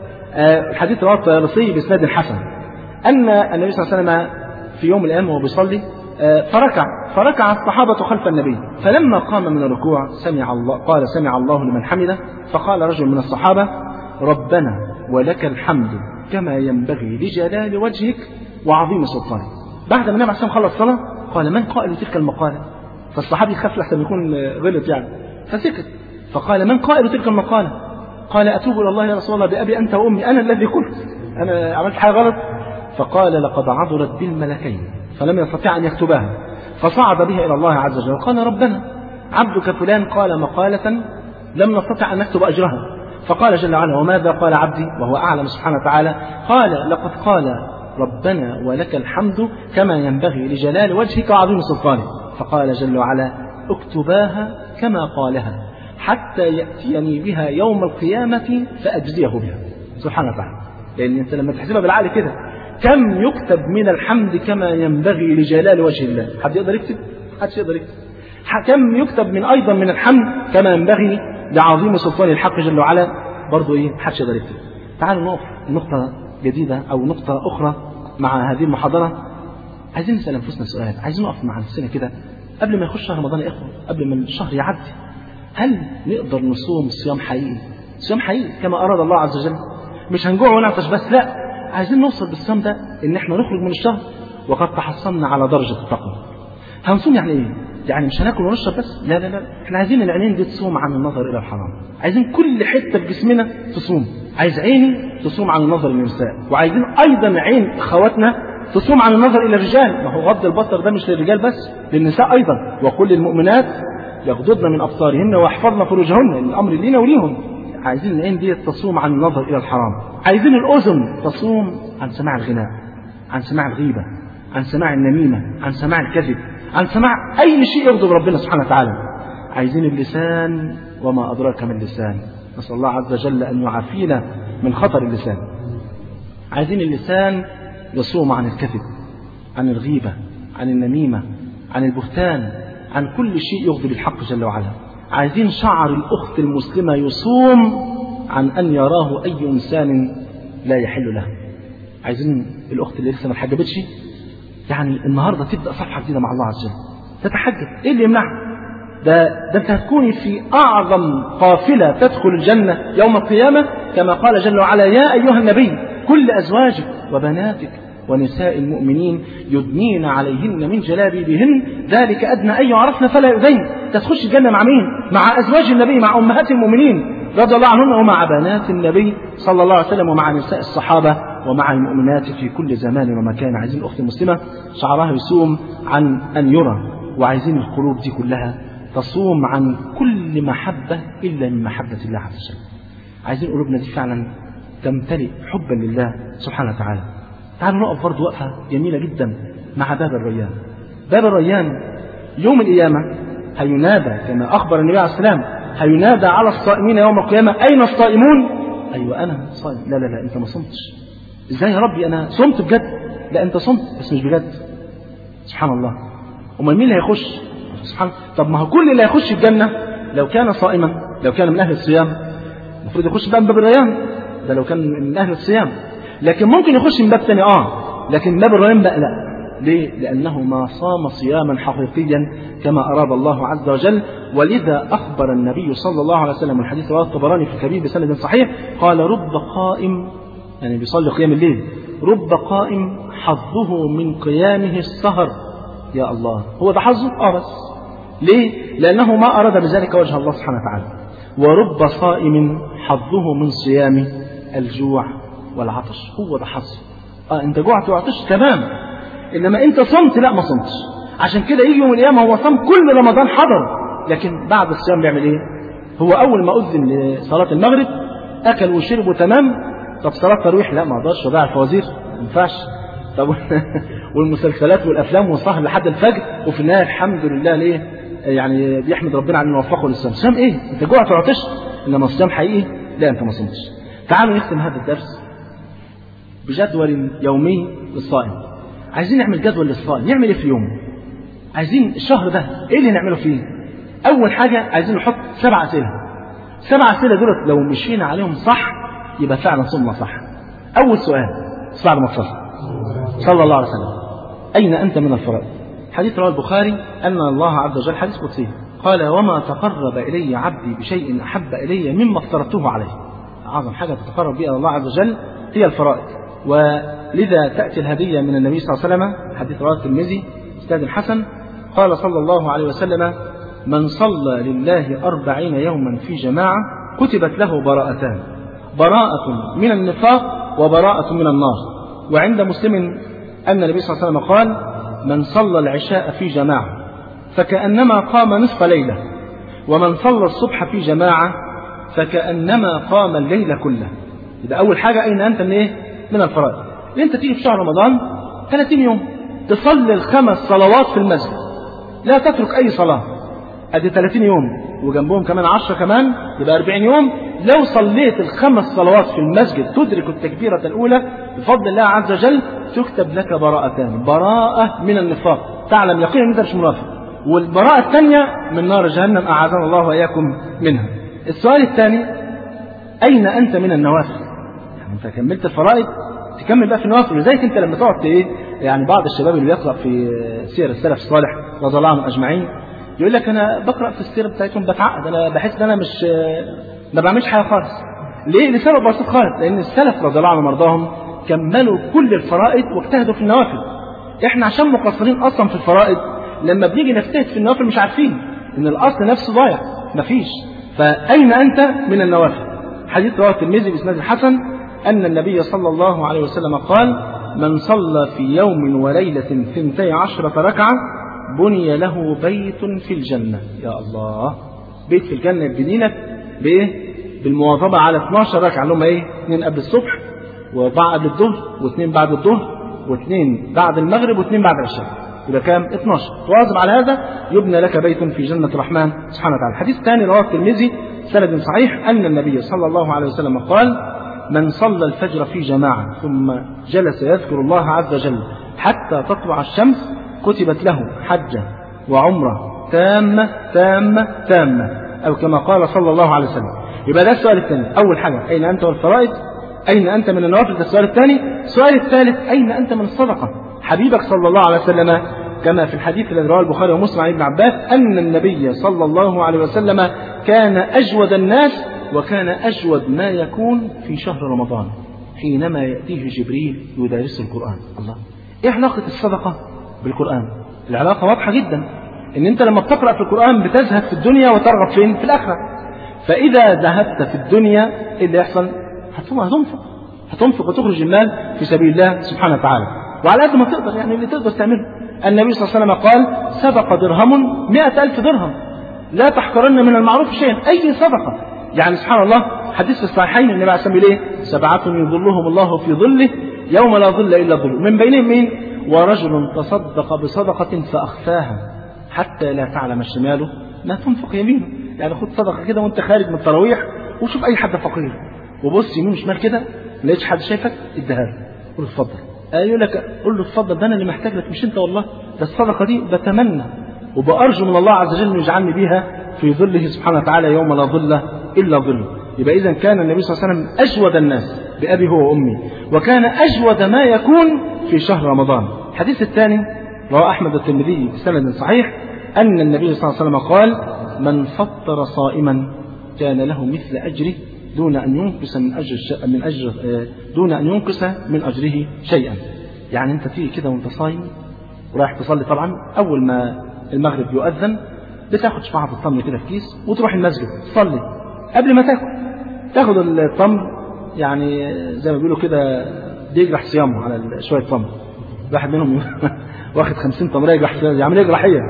آه الحديث رواه الطيالسي باسناد حسن، ان النبي صلى الله عليه وسلم في يوم من الايام وهو بيصلي آه فركع فركع الصحابه خلف النبي، فلما قام من الركوع سمع الله قال سمع الله لمن حمده، فقال رجل من الصحابه ربنا ولك الحمد كما ينبغي لجلال وجهك وعظيم سلطانك. بعد ما النبي عليه الصلاه والسلام خلص الصلاه قال من قائل تلك المقاله؟ فالصحابي خاف لحسن يكون غلط يعني فسكت. فقال من قائل تلك المقاله؟ قال أتوب إلى الله يا رسول الله بأبي أنت وأمي، أنا الذي قلت، أنا عملت حاجة غلط. فقال لقد عضلت بالملكين فلم يستطيع أن يكتبها، فصعد بها إلى الله عز وجل قال ربنا عبدك فلان قال مقالة لم نستطع أن نكتب أجرها. فقال جل وعلا وماذا قال عبدي وهو أعلم سبحانه وتعالى؟ قال لقد قال ربنا ولك الحمد كما ينبغي لجلال وجهك وعظيم سلطانك. فقال جل وعلا اكتباها كما قالها حتى يأتيني بها يوم القيامة فأجزيه بها. سبحانه وتعالى. لأن أنت لما تحسبها بالعقل كده كم يكتب من الحمد كما ينبغي لجلال وجه الله؟ حد يقدر يكتب؟ حد يقدر يكتب؟ كم يكتب من أيضا من الحمد كما ينبغي لعظيم سلطان الحق جل وعلا؟ برضو إيه؟ حد يقدر يكتب. تعالوا نقف نقطة جديدة أو نقطة أخرى مع هذه المحاضرة. عايزين نسأل أنفسنا سؤال، عايزين نقف مع نفسنا كده قبل ما يخش شهر رمضان يا إخوة، قبل ما الشهر يعدي، هل نقدر نصوم صيام حقيقي؟ صيام حقيقي كما أراد الله عز وجل، مش هنجوع ونعطش بس، لا، عايزين نوصل بالصيام ده إن إحنا نخرج من الشهر وقد تحصلنا على درجة التقوى. هنصوم يعني إيه؟ يعني مش هناكل ونشرب بس، لا لا لا، إحنا عايزين العينين دي تصوم عن النظر إلى الحرام، عايزين كل حتة في جسمنا تصوم، عايز عيني تصوم عن النظر للنساء، وعايزين أيضا عين أخواتنا تصوم عن النظر إلى الرجال. ما هو غض البصر ده مش للرجال بس، للنساء أيضا، وكل المؤمنات يغضضن من أبصارهن ويحفظن فروجهن، الأمر لينا وليهم. عايزين العين دي تصوم عن النظر إلى الحرام، عايزين الأذن تصوم عن سماع الغناء، عن سماع الغيبة، عن سماع النميمة، عن سماع الكذب، عن سماع أي شيء يغضب ربنا سبحانه وتعالى. عايزين اللسان وما أدراك من اللسان، نسأل الله عز وجل أن يعافينا من خطر اللسان. عايزين اللسان يصوم عن الكذب، عن الغيبة، عن النميمة، عن البهتان، عن كل شيء يغضب الحق جل وعلا. عايزين شعر الأخت المسلمة يصوم عن أن يراه أي إنسان لا يحل له. عايزين الأخت اللي لسه ما اتحجبتش يعني النهاردة تبدأ صفحة جديدة مع الله عز وجل، تتحجب. إيه اللي يمنعها؟ ده, ده أنت هتكوني في أعظم قافلة تدخل الجنة يوم القيامة، كما قال جل وعلا يا أيها النبي كل أزواجك وبناتك ونساء المؤمنين يدنين عليهن من جلابيبهن ذلك أدنى أن يعرفن فلا يؤذين. تخش الجنة مع مين؟ مع أزواج النبي، مع أمهات المؤمنين رضي الله عنهن، ومع بنات النبي صلى الله عليه وسلم، ومع نساء الصحابة، ومع المؤمنات في كل زمان ومكان. عايزين الأخت المسلمة شعرها يصوم عن أن يرى، وعايزين القلوب دي كلها تصوم عن كل محبة إلا من محبة الله عز وجل. عايزين قلوبنا دي فعلا تمتلئ حبا لله سبحانه وتعالى. تعالوا نقف برضه وقفة جميلة جدا مع باب الريان. باب الريان يوم القيامة هينادى كما أخبر النبي عليه السلام، هينادى على الصائمين يوم القيامة أين الصائمون؟ أيوة أنا صائم. لا لا لا أنت ما صمتش. إزاي يا ربي أنا صمت بجد؟ لا أنت صمت بس مش بجد. سبحان الله. أمال مين اللي هيخش؟ سبحان. طب ما هو كل اللي هيخش الجنة لو كان صائما، لو كان من أهل الصيام المفروض يخش بقى من باب الريان، ده لو كان من أهل الصيام. لكن ممكن يخش من باب ثاني اه لكن باب الريان بقى لا. ليه؟ لأنه ما صام صياما حقيقيا كما أراد الله عز وجل. ولذا أخبر النبي صلى الله عليه وسلم، الحديث رواه الطبراني في الكبير بسند صحيح، قال رب قائم، يعني بيصلي قيام الليل، رب قائم حظه من قيامه السهر. يا الله، هو ده حظه؟ اه بس ليه؟ لأنه ما أراد بذلك وجه الله سبحانه وتعالى. ورب صائم حظه من صيام الجوع والعطش، هو ده حظه. اه انت جوعت وعطشت تمام، انما انت صمت لا ما صمتش. عشان كده يجي يوم القيامه هو صام كل رمضان حضر، لكن بعد الصيام بيعمل ايه؟ هو اول ما اذن لصلاه المغرب اكل وشرب وتمام. طب صلاه التراويح لا ما اقدرش، وضيع الفوازير ما ينفعش. طب والمسلسلات والافلام والسهر لحد الفجر، وفي النهايه الحمد لله ليه؟ يعني بيحمد ربنا على انه وفقه للصيام. صيام ايه؟ انت جوعت وعطشت، انما الصيام حقيقي لا انت ما صمتش. تعالوا نختم هذا الدرس بجدول يومي للصائم. عايزين نعمل جدول للصائم، نعمل ايه في يوم؟ عايزين الشهر ده ايه اللي نعمله فيه؟ اول حاجه عايزين نحط سبع اسئله. سبع اسئله دول لو مشينا عليهم صح يبقى فعلا صمنا صح. اول سؤال بعد ما تصلي صلى الله عليه وسلم، اين انت من الفرائض؟ حديث رواه البخاري ان الله عز وجل، حديث قدسي، قال وما تقرب الي عبدي بشيء احب الي مما افترضته عليه. اعظم حاجه تتقرب بها الله عز وجل هي الفرائض، ولذا تأتي الهدية من النبي صلى الله عليه وسلم. حديث رواه الترمذي إسناد الحسن، قال صلى الله عليه وسلم من صلى لله أربعين يوما في جماعة كتبت له براءتان، براءة من النفاق وبراءة من النار. وعند مسلم أن النبي صلى الله عليه وسلم قال: من صلى العشاء في جماعة فكأنما قام نصف ليلة، ومن صلى الصبح في جماعة فكأنما قام الليل كله. إذا أول حاجة أين أنت من إيه؟ من الفرائض. اللي أنت تيجي في شهر رمضان ثلاثين يوم تصلي الخمس صلوات في المسجد، لا تترك أي صلاة، أدي ثلاثين يوم وجنبهم كمان عشرة كمان يبقى أربعين يوم. لو صليت الخمس صلوات في المسجد تدرك التكبيرة الأولى بفضل الله عز وجل تكتب لك براءتان، براءة من النفاق تعلم يقينا أن أنت مش منافق، والبراءة الثانية من نار جهنم أعاذنا الله وإياكم منها. السؤال الثاني: أين أنت من النوافل؟ يعني أنت كملت الفرائض تكمل بقى في النوافل. لذلك أنت لما تقعد إيه يعني بعض الشباب اللي بيقرأ في سير السلف الصالح رضي الله عنهم أجمعين يقول لك أنا بقرأ في السيرة بتاعتهم بتعقد، أنا بحس أن أنا مش ما بعملش حاجة خالص. ليه؟ لسبب بسيط خالص، لأن السلف رضي الله عنهم وارضاهم كملوا كل الفرائض واجتهدوا في النوافل. إحنا عشان مقصرين أصلا في الفرائض لما بنيجي نجتهد في النوافل مش عارفين إن الأصل نفسه ضايع مفيش. فأين أنت من النوافل؟ حديث رواه الترمذي بإسناد الحسن أن النبي صلى الله عليه وسلم قال: من صلى في يوم وليلة ثنتي عشرة ركعة بني له بيت في الجنة. يا الله، بيت في الجنة يبني لك بإيه؟ بالمواظبة على اثناشر ركعة اللي هم إيه؟ اثنين قبل الصبح وأربعة قبل الظهر واثنين بعد الظهر واثنين بعد المغرب واثنين بعد العشاء، يبقى كام؟ اثناشر. تواظب على هذا يبنى لك بيت في جنة الرحمن سبحانه وتعالى. الحديث الثاني رواه الترمذي سند صحيح أن النبي صلى الله عليه وسلم قال: من صلى الفجر في جماعة ثم جلس يذكر الله عز وجل حتى تطلع الشمس كتبت له حجة وعمرة تامة تامة تامة، أو كما قال صلى الله عليه وسلم. يبقى ده السؤال الثاني. أول حاجة أين أنت والفرائض؟ أين أنت من النوافل؟ ده السؤال الثاني. السؤال الثالث: أين أنت من الصدقة؟ حبيبك صلى الله عليه وسلم كما في الحديث الذي رواه البخاري ومسلم عن ابن عباس أن النبي صلى الله عليه وسلم كان أجود الناس وكان أجود ما يكون في شهر رمضان حينما يأتيه جبريل يدرس القرآن. الله، إيه علاقة الصدقة بالقرآن؟ العلاقة واضحة جدا، إن أنت لما بتقرأ في القرآن بتزهد في الدنيا وترغب فين؟ في الآخرة. فإذا ذهبت في الدنيا إيه اللي يحصل؟ هتنفق هتنفق وتخرج المال في سبيل الله سبحانه وتعالى، وعلى قد ما تقدر، يعني اللي تقدر تعمله. النبي صلى الله عليه وسلم قال: سبق درهم مئة ألف درهم، لا تحقرن من المعروف شيئا، أي صدقة. يعني سبحان الله، حديث في الصحيحين النبي عليه الصلاة والسلام ليه؟ سبعة يظلهم الله في ظله يوم لا ظل إلا ظله، من بينهم مين؟ ورجل تصدق بصدقة فأخفاها حتى لا تعلم شماله ما تنفق يمينه. يعني خد صدقة كده وانت خارج من التراويح وشوف أي حد فقير وبص يمين وشمال كده ما لقيتش حد شايفك اديها له، قول له اتفضل. يقول لك قول له اتفضل، ده أنا اللي محتاج لك مش أنت والله، ده الصدقة دي بتمنى وبأرجو من الله عز وجل أن يجعلني بها في ظله سبحانه وتعالى يوم لا ظل إلا ظله. يبقى إذن كان النبي صلى الله عليه وسلم أجود الناس بأبي هو وأمي، وكان أجود ما يكون في شهر رمضان. الحديث الثاني رواه أحمد الترمذي بسند صحيح أن النبي صلى الله عليه وسلم قال: من فطر صائما كان له مثل أجره دون أن ينقص من أجر من أجر دون أن ينقص من أجره شيئا. يعني أنت تيجي كده وأنت صايم ورايح تصلي، طبعا أول ما المغرب يؤذن بتاخد شفاعة التمر كده في كيس وتروح المسجد تصلي. قبل ما تاكل تاخد التمر، يعني زي ما بيقولوا كده بيجرح صيامه على شوية تمر، واحد منهم واخد خمسين تمرة يجرح يعمل ايه جراحية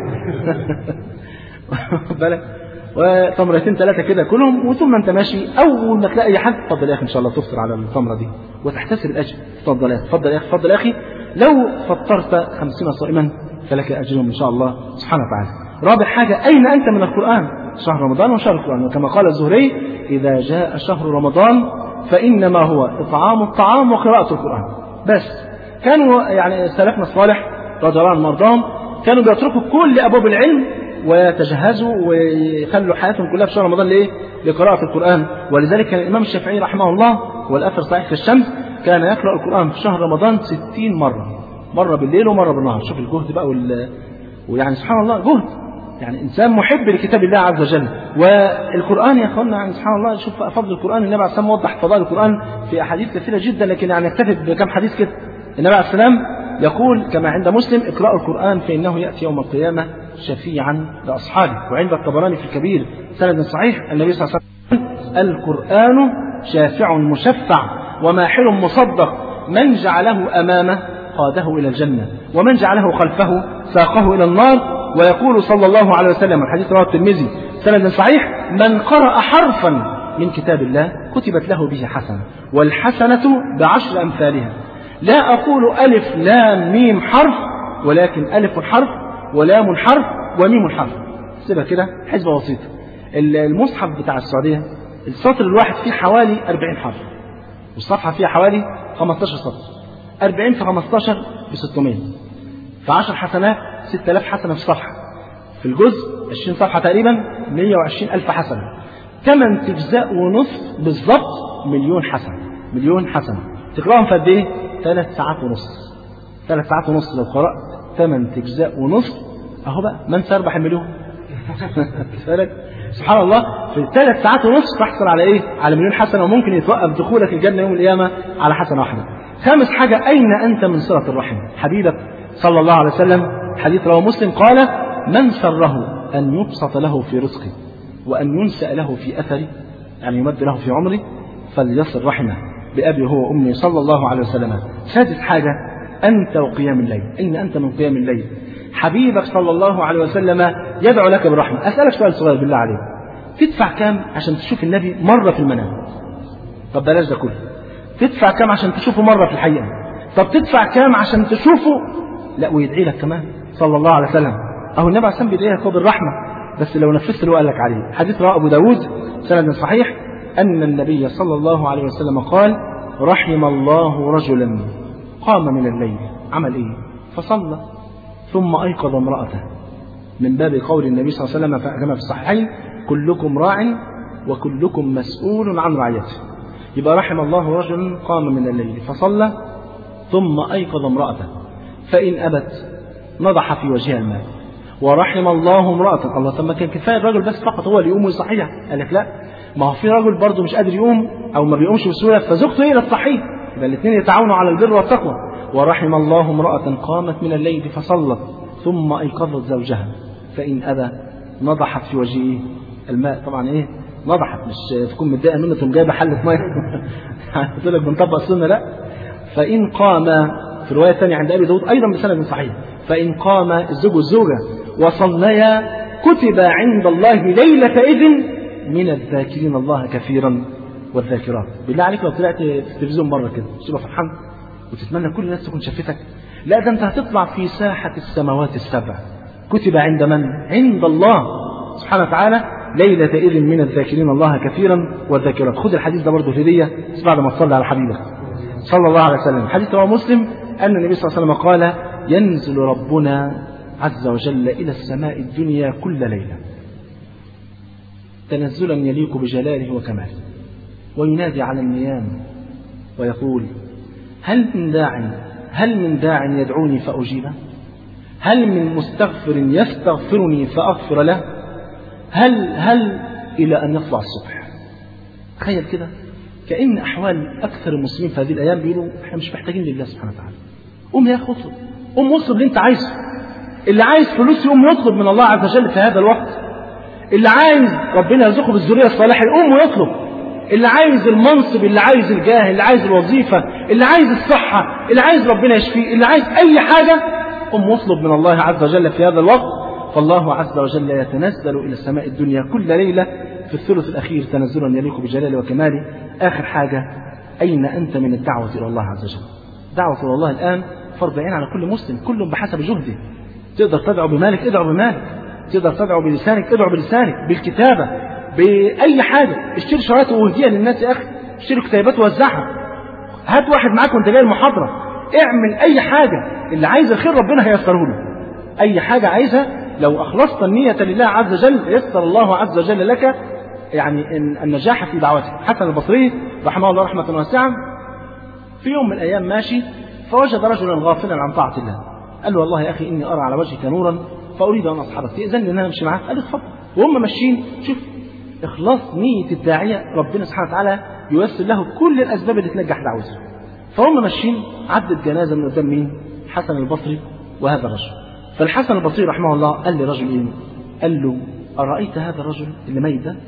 بالك، وتمرتين ثلاثة كده كلهم، وثم انت ماشي اول ما تلاقي اي حد اتفضل يا اخي ان شاء الله تفطر على التمرة دي وتحتسب الاجر. اتفضل يا اخي اتفضل يا اخي اتفضل يا اخي، لو فطرت خمسين صائما فلك اجرهم ان شاء الله سبحانه وتعالى. رابع حاجة: أين أنت من القرآن؟ شهر رمضان وشهر القرآن، وكما قال الزهري: إذا جاء شهر رمضان فإنما هو إطعام الطعام وقراءة القرآن بس. كانوا يعني سلفنا الصالح رضي الله عنهم وارضاهم كانوا بيتركوا كل أبواب العلم ويتجهزوا ويخلوا حياتهم كلها في شهر رمضان ليه؟ لقراءة القرآن. ولذلك كان الإمام الشافعي رحمه الله والأثر صحيح في الشمس كان يقرأ القرآن في شهر رمضان ستين مرة، مرة بالليل ومرة بالنهار. شوف الجهد بقى وال... ويعني سبحان الله جهد، يعني إنسان محب لكتاب الله عز وجل. والقرآن يا أخوانا يعني سبحان الله، شوف فضل القرآن. النبي عليه السلام وضح فضائل القرآن في أحاديث كثيرة جدا، لكن يعني نكتفي بكم حديث كده. النبي عليه السلام يقول كما عند مسلم: اقرأوا القرآن فإنه يأتي يوم القيامة شفيعا لأصحابه. وعند الطبراني في الكبير سند صحيح النبي صلى الله عليه وسلم: القرآن شافع مشفع وماحل مصدق، من جعله أمامه قاده إلى الجنة، ومن جعله خلفه ساقه إلى النار. ويقول صلى الله عليه وسلم، الحديث رواه الترمذي سند صحيح: من قرأ حرفا من كتاب الله كتبت له به حسنة، والحسنة بعشر أمثالها. لا أقول ألف لام ميم حرف، ولكن ألف حرف ولام حرف وميم حرف. سيبها كده حسبة بسيطة. المصحف بتاع السعودية السطر الواحد فيه حوالي أربعين حرف، والصفحة فيها حوالي خمستاشر سطر. أربعين في خمستاشر ب ستمائة، في عشر حسنات ستة آلاف حسنة في الصفحة، في الجزء عشرين صفحة تقريبا مئة وعشرين ألف حسنة. ثمان أجزاء ونصف بالضبط مليون حسنة. مليون حسنة تقرأهم في قد إيه؟ ثلاث ساعات ونص. ثلاث ساعات ونص لو قرأت ثمان أجزاء ونصف، أهو بقى من سيربح المليون؟ سبحان الله، في ثلاث ساعات ونص تحصل على إيه؟ على مليون حسنة، وممكن يتوقف دخولك الجنة يوم القيامة على حسنة واحدة. خامس حاجة: أين أنت من صلة الرحم؟ حبيبك صلى الله عليه وسلم، حديث رواه مسلم، قال: من سره أن يبسط له في رزقه وأن ينسأ له في أثره، يعني يمد له في عمره، فليصل رحمه بأبي هو وأمي صلى الله عليه وسلم. سادس حاجة: أنت وقيام الليل. أين أنت من قيام الليل؟ حبيبك صلى الله عليه وسلم يدعو لك بالرحمة. أسألك سؤال صغير بالله عليك، تدفع كام عشان تشوف النبي مرة في المنام؟ طب بلاش ده كله. تدفع كام عشان تشوفه مرة في الحقيقة؟ طب تدفع كام عشان تشوفه لا ويدعي لك كمان صلى الله عليه وسلم؟ أهو النبي عليه الصلاة والسلام بيدعي لك بالرحمة، بس لو نفذت اللي هو قال لك عليه. حديث رواه أبو داود سند صحيح أن النبي صلى الله عليه وسلم قال: رحم الله رجلا قام من الليل، عمل إيه؟ فصلى ثم أيقظ امرأته، من باب قول النبي صلى الله عليه وسلم كما في الصحيحين: كلكم راع وكلكم مسؤول عن رعيته. يبقى رحم الله رجلا قام من الليل فصلى ثم أيقظ امرأته، فإن أبت نضح في وجهها الماء. ورحم الله امرأة. الله، طب ما كان كفاية الرجل بس فقط هو اللي يقوم ويصحيها؟ قال لك لا، ما هو في رجل برضه مش قادر يقوم أو ما بيقومش بسهولة، فزوجته هي اللي تصحيه، يبقى الاثنين يتعاونوا على البر والتقوى. ورحم الله امرأة قامت من الليل فصلت ثم أيقظت زوجها، فإن أبى نضحت في وجهه الماء. طبعا إيه نضحت؟ مش تكون متضايقة منه تقوم جايبة حلة مية قلت لك بنطبق السنة، لا. فإن قام، في رواية ثانية عند أبي داود أيضا بسند صحيح: فإن قام الزوج والزوجة وصليا كتب عند الله ليلة إذن من الذاكرين الله كثيرا والذاكرات. بالله عليك لو طلعت في التلفزيون مرة كده تبقى فرحان وتتمنى كل الناس تكون شافتك؟ لا، ده أنت هتطلع في ساحة السماوات السبع. كتب عند من؟ عند الله سبحانه وتعالى ليلة إذن من الذاكرين الله كثيرا والذاكرات. خذ الحديث ده برضه هدية بعد ما تصلي على حبيبك صلى الله عليه وسلم. حديث رواه مسلم أن النبي صلى الله عليه وسلم قال: ينزل ربنا عز وجل إلى السماء الدنيا كل ليلة تنزلا يليق بجلاله وكماله، وينادي على النيام ويقول: هل من داع هل من داع يدعوني فأجيبه؟ هل من مستغفر يستغفرني فأغفر له؟ هل هل إلى أن يطلع الصبح. تخيل كده، كأن أحوال أكثر المسلمين في هذه الأيام بيقولوا إحنا مش محتاجين لله سبحانه وتعالى. قوم يا أخي اطلب، قوم اطلب اللي أنت عايزه. اللي عايز فلوس يقوم يطلب من الله عز وجل في هذا الوقت. اللي عايز ربنا يرزقه بالذرية الصالحة يقوم ويطلب. اللي عايز المنصب، اللي عايز الجاه، اللي عايز الوظيفة، اللي عايز الصحة، اللي عايز ربنا يشفيه، اللي عايز أي حاجة، قم واطلب من الله عز وجل في هذا الوقت. فالله عز وجل يتنزل إلى السماء الدنيا كل ليلة في الثلث الأخير تنزلا يليق بجلاله وكماله. آخر حاجة: أين أنت من الدعوة إلى الله عز وجل؟ دعوة إلى الله الآن فرض عين على كل مسلم، كل بحسب جهده. تقدر تدعو بمالك ادعو بمالك، تقدر تدعو بلسانك ادعو بلسانك، بالكتابة، بأي حاجة. اشتري شرايط وهدية للناس يا أخي، اشتري كتابات ووزعها، هات واحد معاك وانت جاي المحاضرة، اعمل أي حاجة. اللي عايز الخير ربنا هيسره له. أي حاجة عايزها لو أخلصت النية لله عز وجل يسر الله عز وجل لك يعني النجاح في دعوتك. حسن البصري رحمه الله رحمة واسعة في يوم من الأيام ماشي فوجد رجلا غافلا عن طاعة الله. قال له: والله يا أخي إني أرى على وجهك نورا فأريد أن أصحبك، تأذن لي أن أنا أمشي معاك؟ قال له: اتفضل. وهم ماشيين، شوف إخلاص نية الداعية، ربنا سبحانه وتعالى ييسر له كل الأسباب اللي تنجح دعوته. فهم ماشيين، عدت جنازة من قدام مين؟ حسن البصري وهذا الرجل. فالحسن البصري رحمه الله قال لرجل إيه؟ قال له: أرأيت هذا الرجل اللي ميت ده؟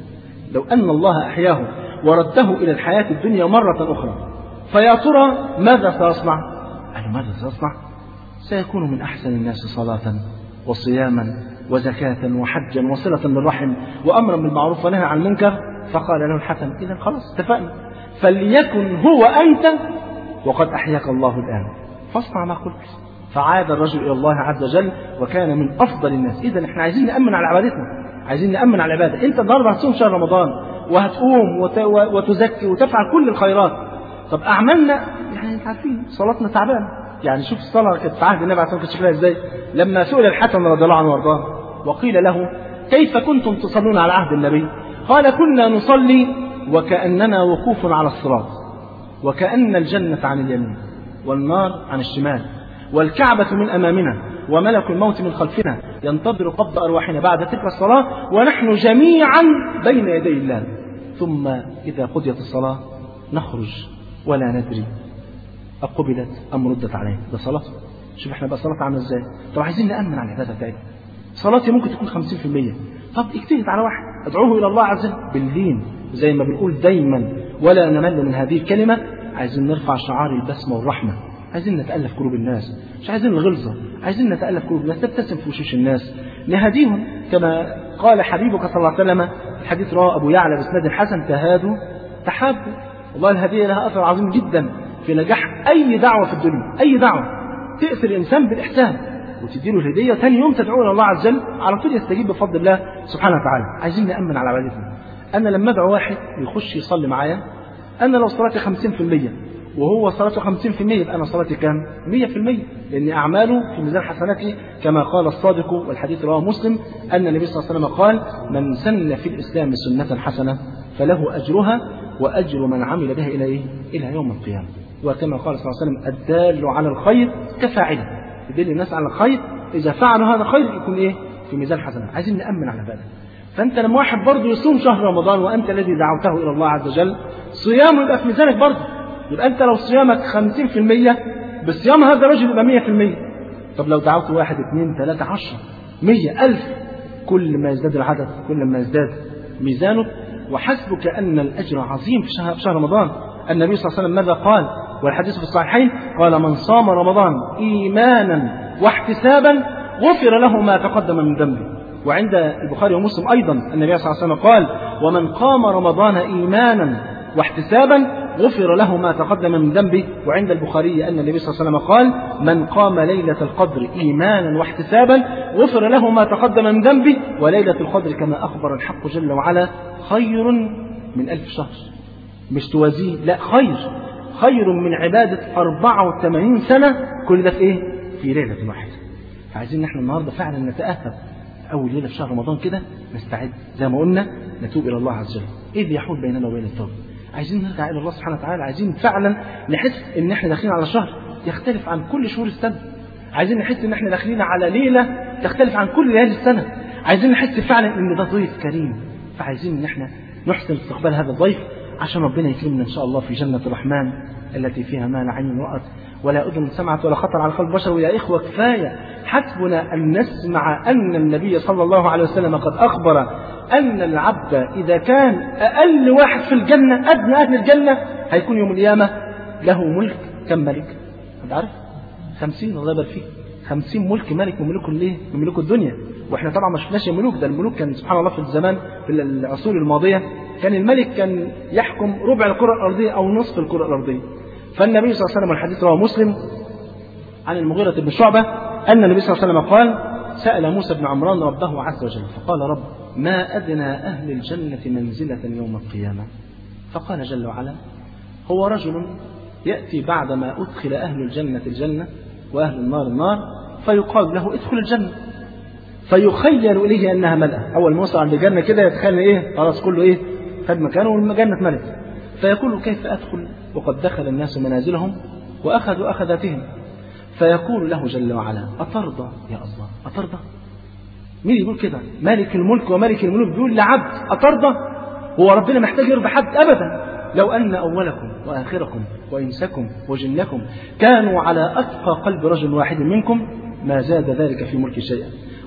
لو أن الله أحياه ورده إلى الحياة الدنيا مرة أخرى فيا ترى ماذا سيصنع؟ قال ماذا سيصنع؟ سيكون من أحسن الناس صلاة وصياما وزكاة وحجا وصلة بالرحم وأمرا بالمعروف ونهى عن المنكر. فقال له الحسن إذا خلاص اتفقنا، فليكن هو أنت وقد أحياك الله الآن فاصنع ما قلت. فعاد الرجل إلى الله عز وجل وكان من أفضل الناس. إذا احنا عايزين نأمن على عبادتنا، عايزين نأمن على العبادة. أنت النهارده هتصوم شهر رمضان وهتقوم وتزكي وتفعل كل الخيرات، طب أعمالنا يعني أنت عارفين صلاتنا تعبانة. يعني شوف الصلاة كانت في عهد النبي عليه الصلاة والسلام كانت شكلها إزاي. لما سئل الحسن رضي الله عنه وارضاه وقيل له كيف كنتم تصلون على عهد النبي؟ قال كنا نصلي وكأننا وقوف على الصراط، وكأن الجنة عن اليمين والنار عن الشمال والكعبة من أمامنا وملك الموت من خلفنا ينتظر قبض أرواحنا بعد تلك الصلاة ونحن جميعا بين يدي الله، ثم إذا قضيت الصلاة نخرج ولا ندري أقبلت أم ردت عليه. ده صلاة. شوف احنا بقى صلاة عامله ازاي. طب عايزين نأمن على العبادة بتاعتنا. صلاتي ممكن تكون خمسين في المية، طب اجتهد على واحد ادعوه إلى الله عز وجل باللين زي ما بنقول دايما ولا نمل من هذه الكلمة. عايزين نرفع شعار البسمة والرحمة، عايزين نتألف قلوب الناس، مش عايزين الغلظة، عايزين نتألف قلوب الناس، نبتسم في وشوش الناس، نهديهم كما قال حبيبك صلى الله عليه وسلم. الحديث رواه أبو يعلى بإسناد الحسن تهادوا تحابوا. والله الهدية لها أثر عظيم جدا في نجاح أي دعوة في الدنيا. أي دعوة تأثر الإنسان بالإحسان وتديله الهدية ثاني يوم تدعو إلى الله عز وجل على طول يستجيب بفضل الله سبحانه وتعالى. عايزين نأمن على عبادتنا. أنا لما أدعو واحد يخش يصلي معايا، أنا لو صلاتي خمسين في المية وهو صلاته خمسين في المية يبقى أنا صلاتي كام؟ مية في المية، لأن أعماله في ميزان حسناتي كما قال الصادق والحديث رواه مسلم أن النبي صلى الله عليه وسلم قال من سن في الإسلام سنة حسنة فله أجرها وأجر من عمل بها إلى إيه؟ إلى يوم القيامة. وكما قال صلى الله عليه وسلم الدال على الخير كفاعله، يدل الناس على الخير إذا فعلوا هذا خير يكون إيه؟ في ميزان حسنة. عايزين نأمن على ذلك. فأنت لما واحد برضه يصوم شهر رمضان وأنت الذي دعوته إلى الله عز وجل صيامه يبقى في ميزانك برضه. يبقى أنت لو صيامك خمسين في المية بصيام هذا الرجل يبقى مية في المية. طب لو دعوت واحد اثنين ثلاثة عشرة مية ألف، كل ما يزداد العدد كل ما يزداد ميزانك. وحسبك أن الأجر عظيم في شهر, في شهر رمضان. النبي صلى الله عليه وسلم ماذا قال؟ والحديث في الصحيحين قال من صام رمضان إيمانا واحتسابا غفر له ما تقدم من ذنبه. وعند البخاري ومسلم أيضا النبي صلى الله عليه وسلم قال ومن قام رمضان إيمانا واحتسابا غفر له ما تقدم من ذنبه. وعند البخاري أن النبي صلى الله عليه وسلم قال من قام ليلة القدر إيمانا واحتسابا غفر له ما تقدم من ذنبه. وليلة القدر كما أخبر الحق جل وعلا خير من ألف شهر. مش توازيه، لا، خير خير من عبادة أربعة وثمانين سنة، كل ده في إيه؟ في ليلة واحدة. فعايزين نحن النهاردة فعلا نتأهب أول ليلة في شهر رمضان كده نستعد زي ما قلنا نتوب إلى الله عز وجل. إيه اللي يحول بيننا وبين التوبة؟ عايزين نرجع إلى الله سبحانه وتعالى. عايزين فعلا نحس إن إحنا داخلين على شهر يختلف عن كل شهور السنة. عايزين نحس إن إحنا داخلين على ليلة تختلف عن كل ليالي السنة. عايزين نحس فعلا إن ده ضيف كريم. فعايزين إن إحنا نحسن استقبال هذا الضيف عشان ربنا يكرمنا إن شاء الله في جنة الرحمن التي فيها ما لا عين رأت ولا أذن سمعت ولا خطر على قلب بشر. ويا إخوة كفاية حسبنا أن نسمع أن النبي صلى الله عليه وسلم قد أخبر أن العبد إذا كان أقل واحد في الجنة أدنى أهل الجنة هيكون يوم القيامة له ملك كم ملك؟ أنت عارف؟ خمسين. الله يبارك فيك. خمسين ملك ملك من ملوك الايه؟ من ملوك الدنيا. واحنا طبعا ما شفناش الملوك ده. الملوك كان سبحان الله في الزمان في العصور الماضية كان الملك كان يحكم ربع الكرة الأرضية أو نصف الكرة الأرضية. فالنبي صلى الله عليه وسلم الحديث رواه مسلم عن المغيرة بن شعبة أن النبي صلى الله عليه وسلم قال سأل موسى بن عمران ربه عز وجل فقال رب ما أدنى أهل الجنة منزلة يوم القيامة؟ فقال جل وعلا هو رجل يأتي بعدما أدخل أهل الجنة الجنة وأهل النار النار فيقال له ادخل الجنة فيخيل إليه أنها ملأة. أول ما وصل عند الجنة كده يتخيل إيه؟ خلاص كله إيه؟ خد مكانه والجنة ملت. فيقول كيف أدخل وقد دخل الناس منازلهم وأخذوا أخذاتهم؟ فيقول له جل وعلا أترضى يا الله؟ أترضى؟ مين يقول كده؟ مالك الملك وملك الملوك بيقول لعبد أترضى؟ هو ربنا محتاج يرضى حد؟ أبدا. لو أن أولكم وآخركم وإنسكم وجنكم كانوا على أتقى قلب رجل واحد منكم ما زاد ذلك في ملك شيئا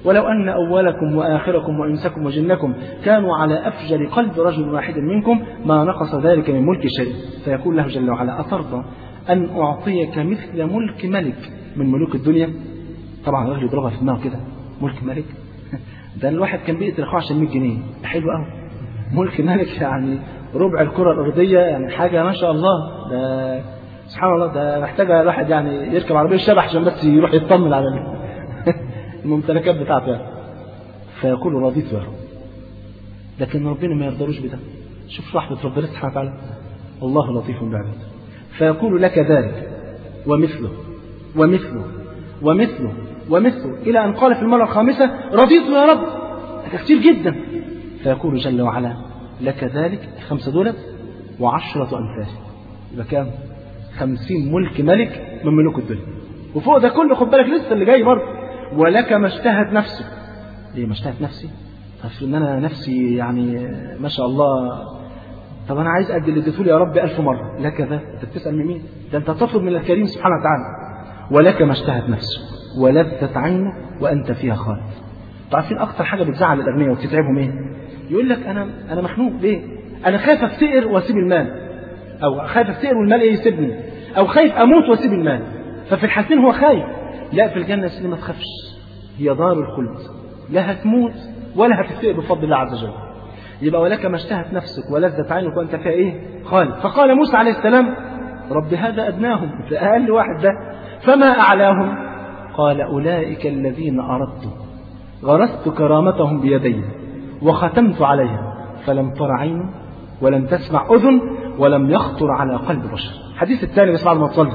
ولو أن أولكم وآخركم وإنسكم وجنكم كانوا على أفجر قلب رجل واحد منكم ما نقص ذلك من ملك شيء. فيقول له جل وعلا أترضى أن أعطيك مثل ملك ملك من ملوك الدنيا؟ طبعا الراجل يضربها في دماغه كده، ملك ملك ده الواحد كان بيقتل أخوه عشان مية جنيه، حلو قوي. ملك ملك يعني ربع الكرة الأرضية، يعني حاجة ما شاء الله. ده سبحان الله، ده محتاج الواحد يعني يركب عربية شبح عشان بس يروح يطمن على الممتلكات بتاعته يعني. فيقول رضيت يا رب. لكن ربنا ما يرضلوش بده. شوف رحمة ربنا سبحانه وتعالى، الله لطيف بعباده. فيقول لك ذلك ومثله ومثله ومثله ومثله إلى أن قال في المرة الخامسة رضيت يا رب، هذا كثير جدا. فيقول جل وعلا لك ذلك، الخمسة دولت وعشرة أمثال، يبقى كام؟ خمسين ملك ملك من ملوك الدنيا. وفوق ده كله خد بالك لسه اللي جاي برضه، ولك ما اشتهت نفسه. ليه ما اشتهت نفسي؟ طب ان انا نفسي يعني ما شاء الله، طب انا عايز قد اللي اديته لي يا رب ألف مرة. لك ذا، انت بتسأل من مين؟ ده انت تطلب من الكريم سبحانه وتعالى. ولك ما اشتهت نفسه ولذت عينه وانت فيها خالد. عارفين اكتر حاجه بتزعل الاغنياء وبتتعبهم ايه؟ يقول لك انا انا مخنوق ليه؟ انا خايف افتقر واسيب المال، او خايف افتقر والمال ايه يسيبني، او خايف اموت واسيب المال. ففي الحالتين هو خايف. لا، في الجنه سيدي ما تخافش، هي دار الخلد، لا هتموت ولا هتفتقر بفضل الله عز وجل. يبقى ولك ما اشتهت نفسك ولذت عينك وانت فيها ايه؟ خالد. فقال موسى عليه السلام رب هذا ادناهم، في اقل واحد ده، فما اعلاهم؟ قال اولئك الذين اردت غرست كرامتهم بيدي وختمت عليها فلم تر عين ولم تسمع أذن ولم يخطر على قلب بشر. الحديث الثاني بس بعد ما تصلي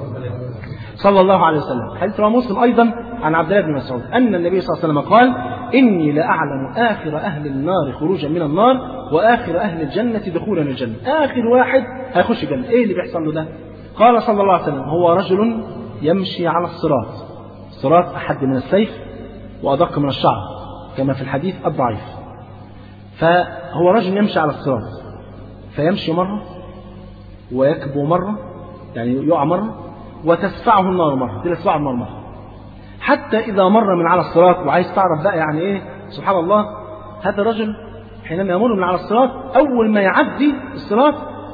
صلى الله عليه وسلم، حديث رواه مسلم أيضا عن عبد الله بن مسعود أن النبي صلى الله عليه وسلم قال إني لأعلم آخر أهل النار خروجا من النار وآخر أهل الجنة دخولا الجنة. آخر واحد هيخش الجنة إيه اللي بيحصل له ده؟ قال صلى الله عليه وسلم هو رجل يمشي على الصراط، الصراط أحد من السيف وأدق من الشعر كما في الحديث الضعيف. فهو رجل يمشي على الصراط، فيمشي مرة ويكبو مرة، يعني يقع مرة، وتسفعه النار مرة، تسفعه النار مرة، حتى إذا مر من على الصراط. وعايز تعرف بقى يعني إيه سبحان الله، هذا الرجل حينما يمر من على الصراط أول ما يعدي الصراط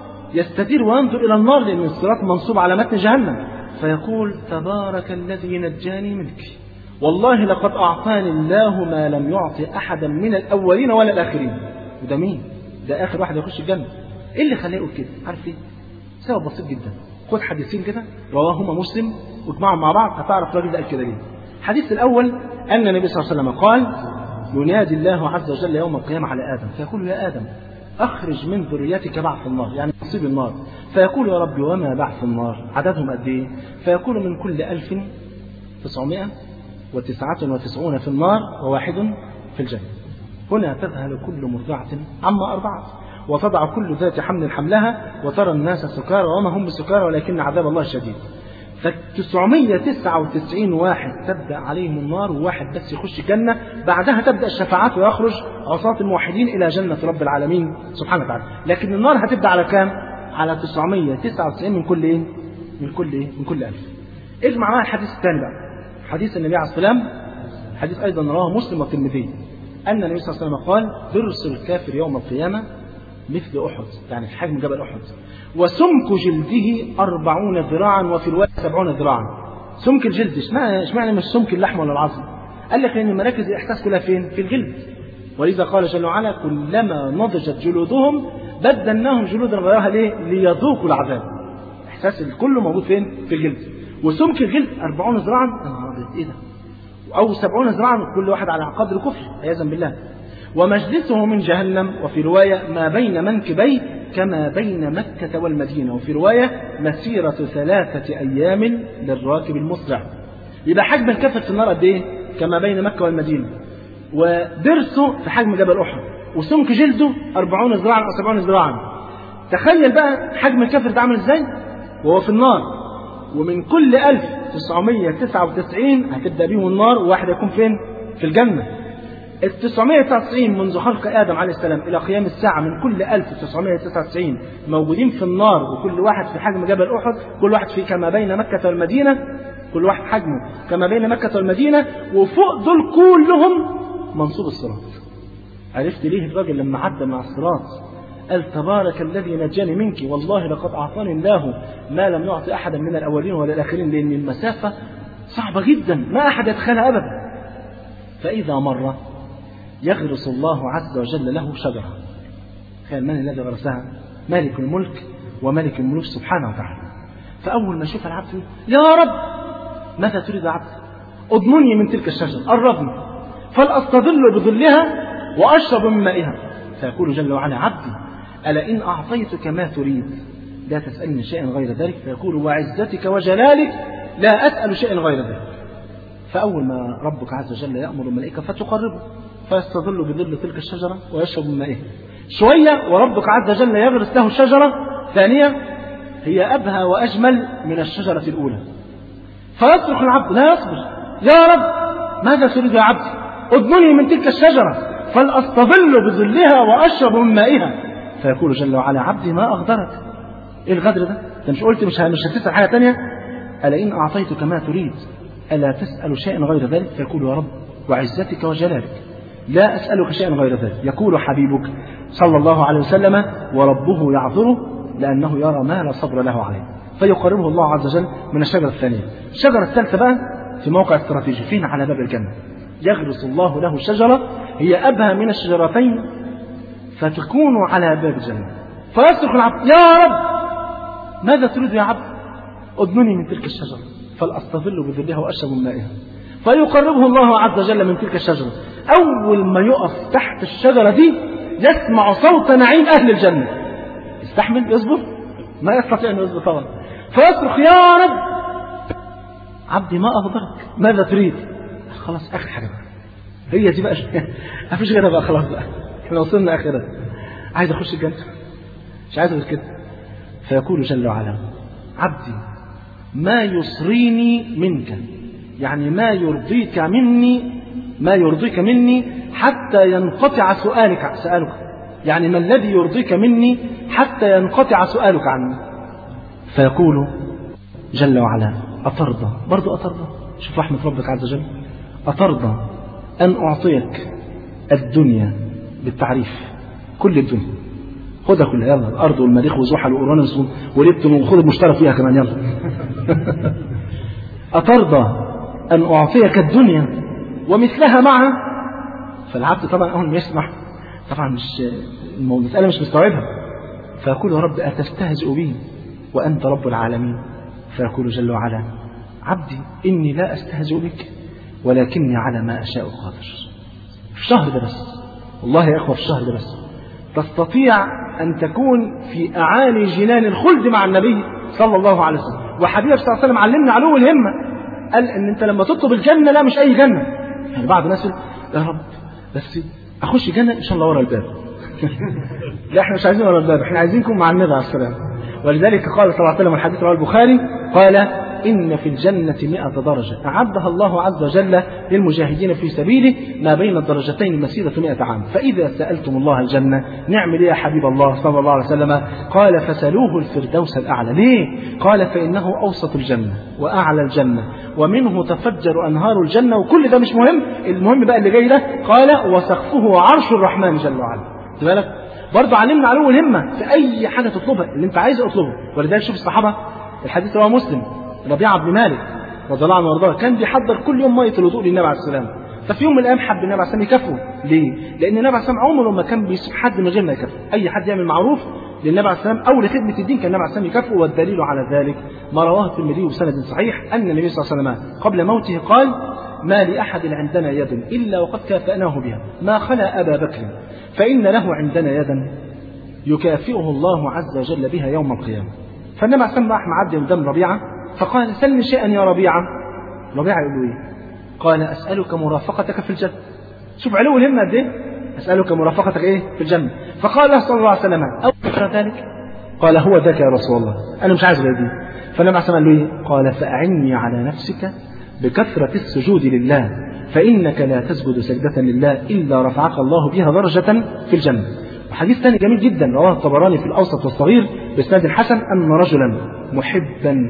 يستدير وينظر إلى النار، لأن الصراط منصوب على متن جهنم، فيقول تبارك الذي نجاني منك، والله لقد أعطاني الله ما لم يعطي أحدا من الأولين ولا الآخرين. وده مين؟ ده آخر واحد يخش الجنة. إيه اللي خلاه يقول كده؟ عارف إيه؟ سبب بسيط جدا. خد حديثين كده رواهما مسلم واجمعهم مع بعض هتعرف الراجل ده قال كده ليه. الحديث الأول أن النبي صلى الله عليه وسلم قال ينادي الله عز وجل يوم القيامة على آدم فيقول يا آدم أخرج من ذريتك بعث النار، يعني نصيب النار. فيقول يا رب وما بعث النار؟ عددهم قد إيه؟ فيقول من كل ألف تسعمائة وتسعة وتسعون في النار وواحد في الجنة. هنا تذهل كل مرضعة عما أرضعت وتضع كل ذات حمل حملها وترى الناس سكارى وما هم بسكارى ولكن عذاب الله شديد. فالتسعمائة وتسعة وتسعين واحد تبدأ عليهم النار وواحد بس يخش الجنة. بعدها تبدأ الشفاعات ويخرج عصاة الموحدين إلى جنة رب العالمين سبحانه وتعالى. لكن النار هتبدأ على كام؟ على تسعمائة وتسعة وتسعين من كل إيه؟ من كل إيه؟ من كل ألف. اجمع معايا الحديث الثاني بقى، حديث النبي عليه الصلاة والسلام، حديث أيضا رواه مسلم والترمذي أن النبي صلى الله عليه وسلم قال ضرس الكافر يوم القيامة مثل أحد، يعني في حجم جبل أحد، وسمك جلده أربعون ذراعا وفي الرواية سبعون ذراعا. سمك الجلد اشمعنى مش سمك اللحم ولا العظم؟ قال لك لأن مراكز الإحساس كلها فين؟ في الجلد. ولذا قال جل وعلا كلما نضجت جلودهم بدلناهم جلودا غيرها ليه؟ ليذوقوا العذاب. إحساس الكل موجود فين؟ في الجلد. وسمك الجلد أربعون ذراعا، إيه ده؟ أو سبعون ذراعا، كل واحد على قدر كفر عياذا بالله. ومجلسه من جهنم، وفي رواية ما بين منكبيه كما بين مكة والمدينة، وفي رواية مسيرة ثلاثة أيام للراكب المسرع. يبقى حجم الكافر في النار قد إيه؟ كما بين مكة والمدينة. ودرسه في حجم جبل أحد، وسمك جلده أربعون ذراعا أو سبعون ذراعا. تخيل بقى حجم الكافر ده عامل إزاي وهو في النار. ومن كل ألف تسعمائة وتسعة وتسعين هتبدأ بيهم النار وواحد يكون فين؟ في الجنة. التسعمائة وتسعة وتسعين منذ خلق آدم عليه السلام إلى قيام الساعة من كل ألف تسعمائة وتسعة وتسعين موجودين في النار، وكل واحد في حجم جبل أحد، كل واحد في كما بين مكة والمدينة. كل واحد حجمه كما بين مكة والمدينة، وفوق دول كلهم منصوب الصراط. عرفت ليه الراجل لما عدى مع الصراط قال تبارك الذي نجاني منك، والله لقد أعطاني الله ما لم يعطي أحدا من الأولين ولا الآخرين، لأن المسافة صعبة جدا ما أحد يدخلها أبدا. فإذا مر يغرس الله عز وجل له شجرة. قال من الذي غرسها؟ مالك الملك وملك الملوك سبحانه وتعالى. فأول ما يشوف العبد يا رب ماذا تريد يا عبد؟ أضمني من تلك الشجرة، قربني فلأستظل بظلها وأشرب من مائها. فيقول جل وعلا عبدي ألا إن أعطيتك ما تريد لا تسألني شيئا غير ذلك، فيقول وعزتك وجلالك لا أسأل شيئا غير ذلك. فأول ما ربك عز وجل يأمر الملائكة فتقربه فيستظل بظل تلك الشجرة ويشرب من مائها. شوية وربك عز وجل يغرس له الشجرة ثانية هي أبهى وأجمل من الشجرة الأولى. فيصرخ العبد لا يصبر يا رب ماذا تريد يا عبدي؟ أضمني من تلك الشجرة فلأستظل بظلها وأشرب من مائها. فيقول جل وعلا عبدي ما أغدرك؟ إيه الغدر ده؟ أنت مش قلت مش مش هتسأل حاجة تانية؟ ألا إن أعطيتك ما تريد ألا تسأل شيئا غير ذلك؟ فيقول يا رب وعزتك وجلالك لا أسألك شيئا غير ذلك. يقول حبيبك صلى الله عليه وسلم وربه يعذره لأنه يرى ما لا صبر له عليه. فيقربه الله عز وجل من الشجرة الثانية. الشجرة الثالثة بقى في موقع استراتيجي فين؟ على باب الجنة. يغرس الله له شجرة هي أبهى من الشجرتين فتكون على باب الجنة. فيصرخ العبد يا رب ماذا تريد يا عبد؟ أضمني من تلك الشجرة فلأستظل بظلها وأشرب من مائها. فيقربه الله عز وجل من تلك الشجرة. أول ما يقف تحت الشجرة دي يسمع صوت نعيم أهل الجنة. يستحمل يصبر؟ ما يستطيع أن يصبر طبعا. فيصرخ يا رب عبدي ما أغدرك ماذا تريد؟ خلاص آخر حاجة بقى. هي دي بقى ما فيش غيرها بقى خلاص بقى احنا وصلنا آخرها. عايز أخش الجنة مش عايز غير كده. فيقول جل وعلا عبدي ما يصريني منك، يعني ما يرضيك مني ما يرضيك مني حتى ينقطع سؤالك سؤالك يعني ما الذي يرضيك مني حتى ينقطع سؤالك عني. فيقول جل وعلا أترضى؟ برضو أترضى؟ شوف رحمة ربك عز وجل. أترضى أن أعطيك الدنيا بالتعريف كل الدنيا خدها كلها يلا، الأرض والمريخ وزحل وأورانوس وليبتون وخذ المشترك فيها كمان يلا. أترضى أن أعطيك الدنيا ومثلها معها؟ فالعبد طبعا أول ما يسمع طبعا مش المسألة مش مستوعبها. فيقول يا رب أتستهزئ بي وأنت رب العالمين؟ فيقول جل وعلا عبدي إني لا أستهزئ بك ولكني على ما أشاء قادر. في الشهر ده بس والله يا إخوة في الشهر ده بس تستطيع أن تكون في أعالي جنان الخلد مع النبي صلى الله عليه وسلم. وحبيبه صلى الله عليه وسلم علمنا علو الهمة. قال أن أنت لما تطلب الجنة لا مش أي جنة. يعني بعض الناس يا رب بس أخش جنة إن شاء الله ورا الباب. لا احنا مش عايزين ورا الباب، احنا عايزينكم مع النبي عليه السلام. ولذلك قال صلى الله عليه وسلم الحديث رواه البخاري قال إن في الجنة مئة درجة أعدها الله عز وجل للمجاهدين في سبيله ما بين الدرجتين مسيرة مئة عام. فإذا سألتم الله الجنة نعمل إيه يا حبيب الله صلى الله عليه وسلم؟ قال فسألوه الفردوس الأعلى. ليه؟ قال فإنه أوسط الجنة وأعلى الجنة ومنه تفجر أنهار الجنة. وكل ده مش مهم، المهم بقى اللي جاي ده قال وسقفه عرش الرحمن جل وعلا. بالك برضه علمنا علو الهمة في أي حاجة تطلبها اللي أنت عايز اطلبه. ولذلك شوف الصحابة الحديث رواه مسلم ربيعة بن مالك رضي الله عنه وارضاه كان بيحضر كل يوم مية الوضوء للنبي عليه السلام. ففي يوم من الأيام حب النبي عليه السلام يكافئه. ليه؟ لأن النبي عليه السلام عمره ما كان بيسيب حد من غير ما يكافئه. أي حد يعمل معروف للنبي عليه السلام أو لخدمة الدين كان النبي عليه السلام يكافئه. والدليل على ذلك ما رواه الترمذي بسند صحيح أن النبي صلى الله عليه وسلم قبل موته قال ما لأحد عندنا يد إلا وقد كافأناه بها ما خلا أبا بكر فإن له عندنا يدا يكافئه الله عز وجل بها يوم القيامة. فالنبي عليه السلام راح معدي قدام ربيعة فقال سلني شيئا يا ربيعة. ربيعة يقول له ايه؟ قال أسألك مرافقتك في الجنة. شوف علو الهمة قد ايه؟ أسألك مرافقتك ايه في الجنة. فقال له صلى الله عليه وسلم أو ذلك؟ قال هو ذاك يا رسول الله أنا مش عايز غير دي. فالنبي عليه السلام قال له ايه؟ قال فأعني على نفسك بكثرة السجود لله فإنك لا تسجد سجدة لله إلا رفعك الله بها درجة في الجنة. وحديث ثاني جميل جدا رواه الطبراني في الأوسط والصغير بإسناد الحسن أن رجلا محبا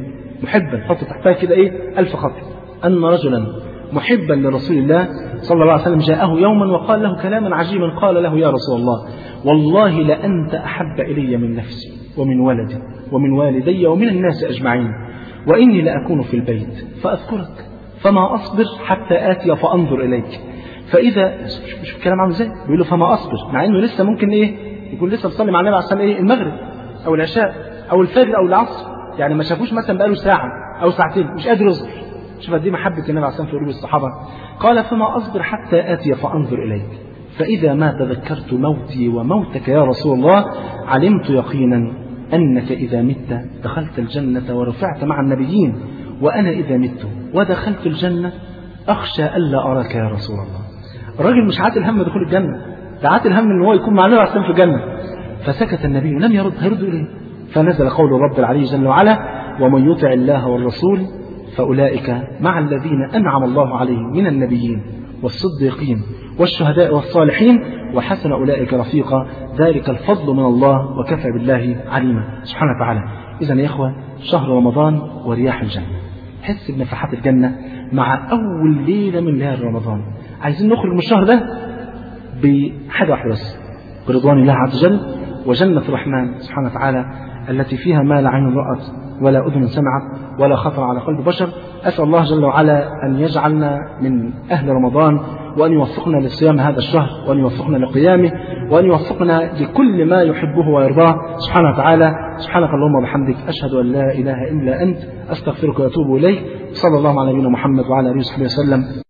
محبا، حط تحتها كده إيه ألف خط، أن رجلا محبا لرسول الله صلى الله عليه وسلم جاءه يوما وقال له كلاما عجيبا، قال له يا رسول الله والله لأنت أحب إلي من نفسي ومن ولدي ومن والدي ومن الناس أجمعين، وإني لأكون في البيت فأذكرك فما أصبر حتى آتي فأنظر إليك، فإذا مش الكلام عامل ازاي، بيقول له فما أصبر، مع إنه لسه ممكن إيه يكون لسه بيصلي مع النبي عليه الصلاة والسلام إيه المغرب أو العشاء أو الفجر أو العصر، يعني ما شافوش مثلا بقاله ساعة أو ساعتين، مش قادر يصبر. شوف قد ايه محبة النبي عليه الصلاة والسلام في قلوب الصحابة. قال فما أصبر حتى آتي فأنظر إليك، فإذا ما تذكرت موتي وموتك يا رسول الله علمت يقينا أنك إذا مت دخلت الجنة ورفعت مع النبيين، وأنا إذا مت ودخلت الجنة أخشى ألا أراك يا رسول الله. الراجل مش عاتل هم دخول الجنة، ده عاتل هم أن هو يكون مع النبي عليه الصلاة والسلام في الجنة. فسكت النبي لم يرد، هيرد إليه؟ فنزل قول الرب العلي جل وعلا ومن يطع الله والرسول فأولئك مع الذين أنعم الله عليهم من النبيين والصديقين والشهداء والصالحين وحسن أولئك رفيقا، ذلك الفضل من الله وكفى بالله عليما سبحانه وتعالى. إذن يا إخوة شهر رمضان ورياح الجنة، حس بنفحات الجنة مع أول ليلة من ليالي رمضان. عايزين نخرج من الشهر ده بحاجة واحدة بس، برضوان الله عز وجل وجنة الرحمن سبحانه وتعالى التي فيها ما لا عين رأت ولا أذن سمعت ولا خطر على قلب بشر. أسأل الله جل وعلا أن يجعلنا من أهل رمضان، وأن يوفقنا لصيام هذا الشهر، وأن يوفقنا لقيامه، وأن يوفقنا لكل ما يحبه ويرضاه سبحانه وتعالى. سبحانك اللهم وبحمدك أشهد أن لا إله إلا أنت أستغفرك وأتوب إليك. صلى الله على نبينا محمد وعلى آله وصحبه وسلم.